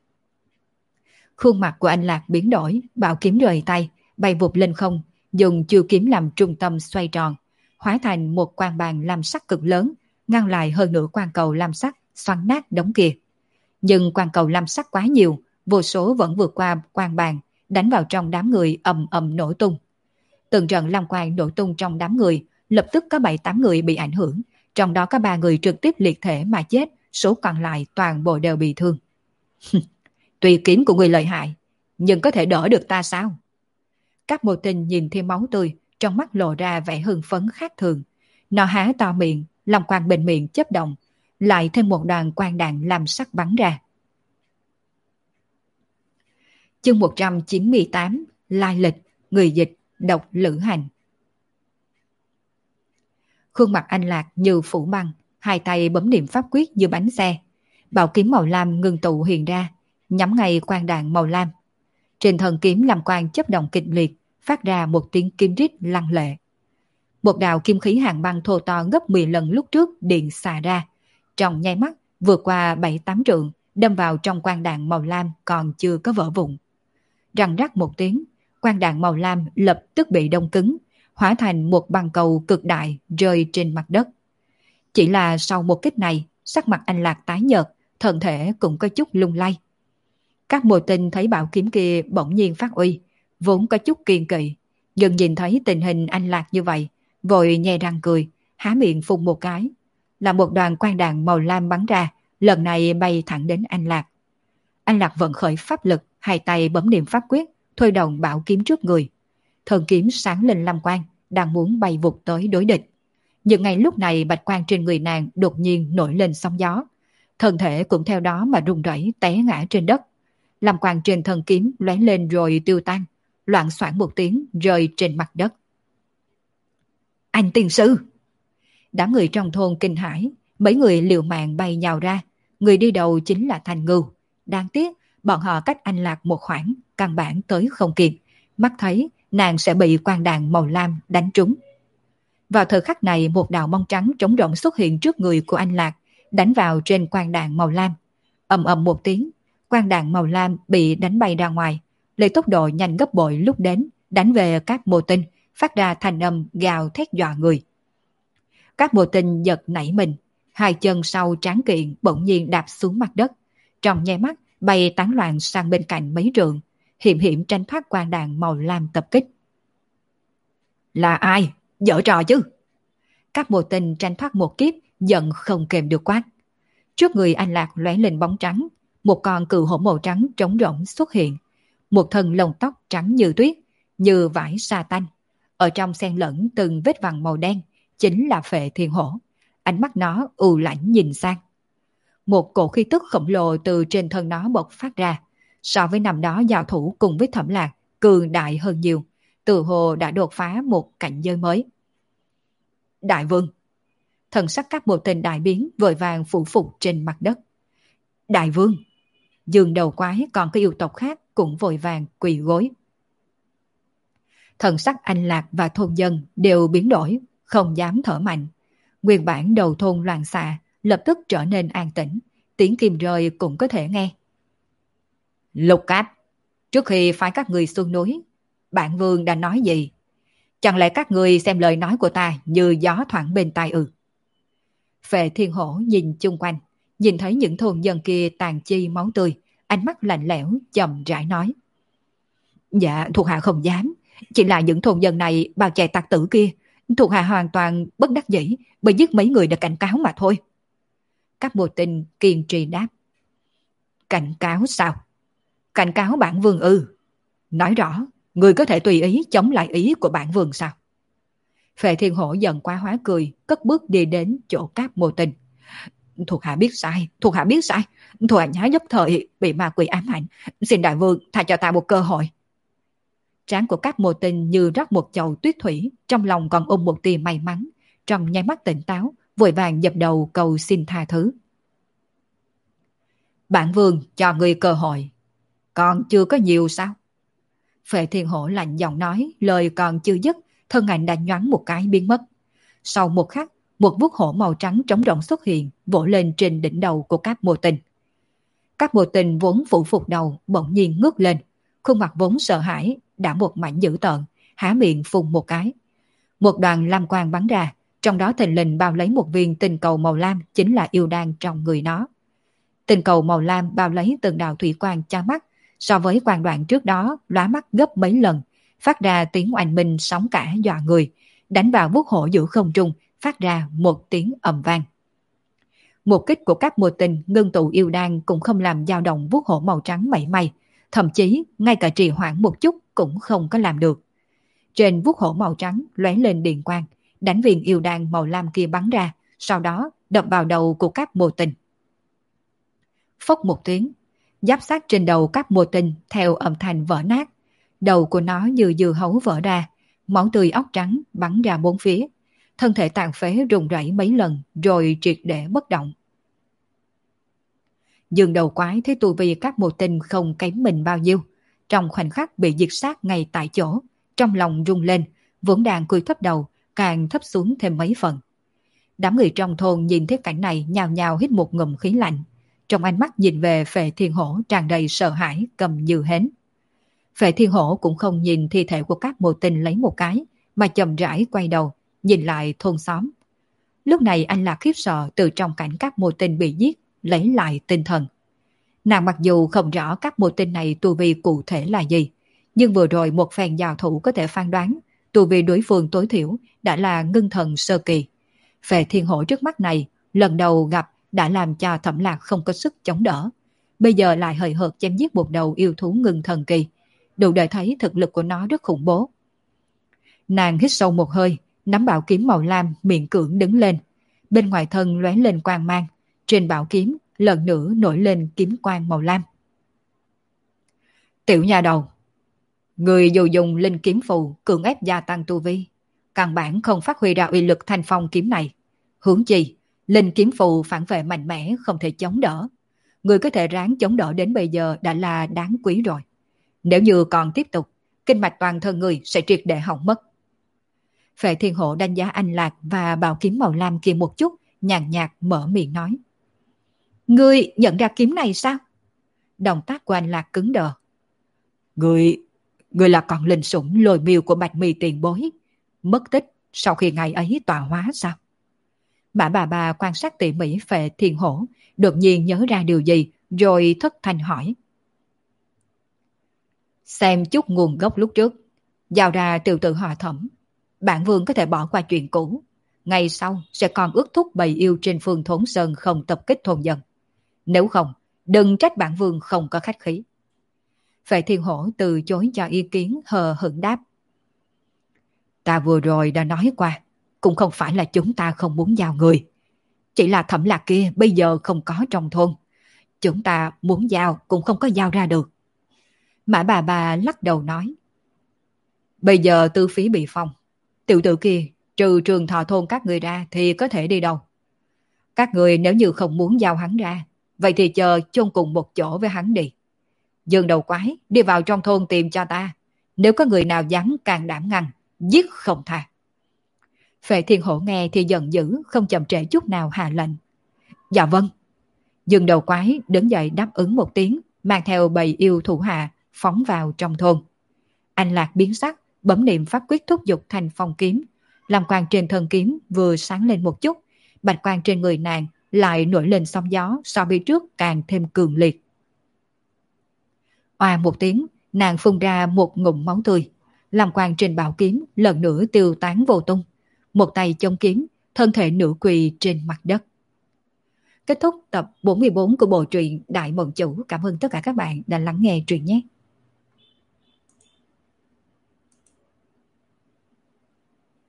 Khuôn mặt của anh Lạc biến đổi, bảo kiếm rời tay, bay vụt lên không, dùng chiêu kiếm làm trung tâm xoay tròn, hóa thành một quang bàn lam sắc cực lớn, ngăn lại hơn nửa quang cầu lam sắc xoắn nát đống kia. Nhưng quang cầu lam sắc quá nhiều, vô số vẫn vượt qua quang bàn, đánh vào trong đám người ầm ầm nổ tung. Từng trận lam quang nổ tung trong đám người, lập tức có 7-8 người bị ảnh hưởng, trong đó có 3 người trực tiếp liệt thể mà chết, số còn lại toàn bộ đều bị thương. Tuy kiếm của người lợi hại, nhưng có thể đỡ được ta sao? Các mô tinh nhìn thêm máu tươi, trong mắt lộ ra vẻ hưng phấn khác thường. Nó há to miệng, lòng quang bên miệng chớp động, lại thêm một đoàn quang đạn lam sắc bắn ra. Chương 198, lai lịch, người dịch, độc lữ hành. Khuôn mặt anh Lạc như phủ băng, hai tay bấm niệm pháp quyết như bánh xe. Bảo kiếm màu lam ngưng tụ hiện ra, nhắm ngay quang đạn màu lam. Trên thân kiếm lam quang chớp động kịch liệt, phát ra một tiếng kim rít lăng lệ. Một đạo kim khí hàn băng thô to gấp 10 lần lúc trước điện xà ra, trong nháy mắt vượt qua 7-8 trượng, đâm vào trong quang đạn màu lam còn chưa có vỡ vụn. Răng rắc một tiếng, quang đạn màu lam lập tức bị đông cứng, hóa thành một băng cầu cực đại rơi trên mặt đất. Chỉ là sau một kích này, sắc mặt anh Lạc tái nhợt, thân thể cũng có chút lung lay. Các mô tinh thấy bảo kiếm kia bỗng nhiên phát uy, vốn có chút kiêng kỵ, nhưng nhìn thấy tình hình anh Lạc như vậy, vội nhe răng cười, há miệng phun một cái, là một đoàn quang đạn màu lam bắn ra, lần này bay thẳng đến anh Lạc. Anh Lạc vận khởi pháp lực, hai tay bấm niệm pháp quyết, thôi động bảo kiếm trước người. Thần kiếm sáng lên lam quang, đang muốn bay vụt tới đối địch. Nhưng ngay lúc này bạch quang trên người nàng đột nhiên nổi lên sóng gió. Thân thể cũng theo đó mà rung rẩy té ngã trên đất. Lam quang trên thần kiếm lóe lên rồi tiêu tan, loạn xoảng một tiếng rơi trên mặt đất. Anh tiên sư! Đám người trong thôn kinh hãi, mấy người liều mạng bay nhào ra. Người đi đầu chính là Thanh Ngưu. Đáng tiếc, bọn họ cách anh Lạc một khoảng, căn bản tới không kịp. Mắt thấy nàng sẽ bị quang đạn màu lam đánh trúng. Vào thời khắc này, một đạo mông trắng trống rỗng xuất hiện trước người của anh Lạc, đánh vào trên quang đạn màu lam. Ầm ầm một tiếng, quang đạn màu lam bị đánh bay ra ngoài, lấy tốc độ nhanh gấp bội lúc đến, đánh về các mô tinh, phát ra thành âm gào thét dọa người. Các mô tinh giật nảy mình, hai chân sau tráng kiện bỗng nhiên đạp xuống mặt đất, trong nháy mắt bay tán loạn sang bên cạnh mấy trượng, hiểm hiểm tránh thoát quang đạn màu lam tập kích. Là ai? Giở trò chứ? Các mô tinh tranh thoát một kiếp, giận không kềm được quát. Trước người anh Lạc lóe lên bóng trắng, một con cừu hổ màu trắng trống rỗng xuất hiện, một thân lông tóc trắng như tuyết, như vải sa tanh, ở trong xen lẫn từng vết vằn màu đen, chính là Phệ Thiên Hổ. Ánh mắt nó u lãnh nhìn sang. Một cổ khí tức khổng lồ từ trên thân nó bộc phát ra, So với năm đó giao thủ cùng với Thẩm Lạc, cường đại hơn nhiều, tự hồ đã đột phá một cảnh giới mới. Đại vương, thần sắc các bộ tình đại biến vội vàng phủ phục trên mặt đất. Đại vương, Dương Đầu Quái còn có yêu tộc khác cũng vội vàng quỳ gối. Thần sắc Anh Lạc và thôn dân đều biến đổi, không dám thở mạnh. Nguyên bản đầu thôn loạn xạ lập tức trở nên an tĩnh, tiếng kim rơi cũng có thể nghe. Lục Cáp, trước khi phái các người xuống núi, bản vương đã nói gì? Chẳng lẽ các người xem lời nói của ta như gió thoảng bên tai ư? Phệ Thiên Hổ nhìn chung quanh, nhìn thấy những thôn dân kia tàn chi máu tươi, ánh mắt lạnh lẽo chậm rãi nói. Dạ, thuộc hạ không dám, chỉ là những thôn dân này bao che tặc tử kia, thuộc hạ hoàn toàn bất đắc dĩ bởi giết mấy người đã cảnh cáo mà thôi. Các bộ tình kiên trì đáp. Cảnh cáo sao? Cảnh cáo bản vương ư? Nói rõ, người có thể tùy ý chống lại ý của bản vương sao? Phệ Thiên Hổ giận quá hóa cười, cất bước đi đến chỗ các mô tình. Thuộc hạ biết sai, thuộc hạ biết sai. Thuộc hạ nhá nhất thời bị ma quỷ ám ảnh. Xin đại vương tha cho ta một cơ hội. Trán của các mô tình như rót một chậu tuyết thủy, trong lòng còn ôm một tia may mắn. Trong nháy mắt tỉnh táo, vội vàng dập đầu cầu xin tha thứ. Bản vương cho người cơ hội. Còn chưa có nhiều sao? Phệ Thiên Hổ lạnh giọng nói, lời còn chưa dứt, thân ảnh đã nhoáng một cái biến mất. Sau một khắc, một vuốt hổ màu trắng trống rỗng xuất hiện, vỗ lên trên đỉnh đầu của các mô tình. Các mô tình vốn phủ phục đầu, bỗng nhiên ngước lên, khuôn mặt vốn sợ hãi, đã một mảnh dữ tợn, há miệng phun một cái. Một đoàn lam quang bắn ra, trong đó thình lình bao lấy một viên tinh cầu màu lam, chính là yêu đan trong người nó. Tinh cầu màu lam bao lấy từng đạo thủy quang chói mắt, so với quang đoạn trước đó lóa mắt gấp mấy lần, phát ra tiếng oanh minh sóng cả dọa người, đánh vào vuốt hổ giữa không trung, phát ra một tiếng ầm vang. Một kích của các mô tình ngưng tụ yêu đan cũng không làm dao động vuốt hổ màu trắng mảy may, thậm chí ngay cả trì hoãn một chút cũng không có làm được. Trên vuốt hổ màu trắng lóe lên điện quang, đánh viên yêu đan màu lam kia bắn ra, sau đó đập vào đầu của các mô tình. Phốc một tiếng, giáp sát trên đầu các mô tinh theo âm thanh vỡ nát. Đầu của nó như dưa hấu vỡ ra, máu tươi óc trắng bắn ra bốn phía. Thân thể tàn phế rung rẩy mấy lần rồi triệt để bất động. Dương Đầu Quái thấy tu vi các mô tinh không kém mình bao nhiêu. Trong khoảnh khắc bị diệt sát ngay tại chỗ, trong lòng rung lên, vốn đang cúi thấp đầu, càng thấp xuống thêm mấy phần. Đám người trong thôn nhìn thấy cảnh này nhào nhào hít một ngụm khí lạnh. Trong ánh mắt nhìn về Phệ Thiên Hổ tràn đầy sợ hãi cầm như hến. Phệ Thiên Hổ cũng không nhìn thi thể của các mô tinh lấy một cái, mà chậm rãi quay đầu, nhìn lại thôn xóm. Lúc này anh Lạc khiếp sợ từ trong cảnh các mô tinh bị giết, lấy lại tinh thần. Nàng mặc dù không rõ các mô tinh này tu vi cụ thể là gì, nhưng vừa rồi một phen giao thủ có thể phán đoán, tu vi đối phương tối thiểu đã là ngưng thần sơ kỳ. Phệ Thiên Hổ trước mắt này, lần đầu gặp đã làm cho Thẩm Lạc không có sức chống đỡ. Bây giờ lại hời hợt chém giết một đầu yêu thú ngưng thần kỳ, đủ để thấy thực lực của nó rất khủng bố. Nàng hít sâu một hơi, nắm bảo kiếm màu lam miệng cưỡng đứng lên. Bên ngoài thân lóe lên quang mang, trên bảo kiếm lần nữa nổi lên kiếm quang màu lam. Tiểu nha đầu, người dù dùng linh kiếm phù cưỡng ép gia tăng tu vi, căn bản không phát huy ra uy lực thanh phong kiếm này. Huống chi, linh kiếm phù phản vệ mạnh mẽ không thể chống đỡ. Người có thể ráng chống đỡ đến bây giờ đã là đáng quý rồi. Nếu như còn tiếp tục, kinh mạch toàn thân người sẽ triệt để hỏng mất. Phệ Thiên Hổ đánh giá anh Lạc và bảo kiếm màu lam kia một chút, nhàn nhạt mở miệng nói. Ngươi nhận ra kiếm này sao? Động tác của anh Lạc cứng đờ. Ngươi là con linh sủng lôi miêu của Bạch Mi tiền bối, mất tích sau khi ngày ấy tọa hóa sao? Mã bà quan sát tỉ mỉ Phệ Thiên Hổ, đột nhiên nhớ ra điều gì, rồi thất thanh hỏi. Xem chút nguồn gốc lúc trước, giao ra tiểu tử họ Thẩm. Bản vương có thể bỏ qua chuyện cũ, ngày sau sẽ còn ước thúc bầy yêu trên phương Thốn Sơn không tập kích thôn dân. Nếu không, đừng trách bản vương không có khách khí. Phệ Thiên Hổ từ chối cho ý kiến, hờ hững đáp. Ta vừa rồi đã nói qua, cũng không phải là chúng ta không muốn giao người. Chỉ là Thẩm Lạc kia bây giờ không có trong thôn. Chúng ta muốn giao cũng không có giao ra được. Mã bà lắc đầu nói. Bây giờ tư phí bị phong. Tiểu tử kia trừ Trường Thọ thôn các người ra thì có thể đi đâu. Các người nếu như không muốn giao hắn ra, vậy thì chờ chôn cùng một chỗ với hắn đi. Dương đầu quái, đi vào trong thôn tìm cho ta. Nếu có người nào dám can đảm ngăn, giết không tha. Phệ Thiên Hổ nghe thì giận dữ, không chậm trễ chút nào hạ lệnh. Dạ vâng. Dương đầu quái đứng dậy đáp ứng một tiếng, mang theo bầy yêu thủ hạ, phóng vào trong thôn. Anh Lạc biến sắc, bấm niệm pháp quyết thúc giục thành phong kiếm. Làm quang trên thân kiếm vừa sáng lên một chút, bạch quang trên người nàng lại nổi lên sóng gió so với trước càng thêm cường liệt. Oa một tiếng, nàng phun ra một ngụm máu tươi. Làm quang trên bảo kiếm lần nữa tiêu tán vô tung. Một tay chống kiếm, thân thể nửa quỳ trên mặt đất. Kết thúc tập 44 của bộ truyện Đại Mộng Chủ. Cảm ơn tất cả các bạn đã lắng nghe truyện nhé.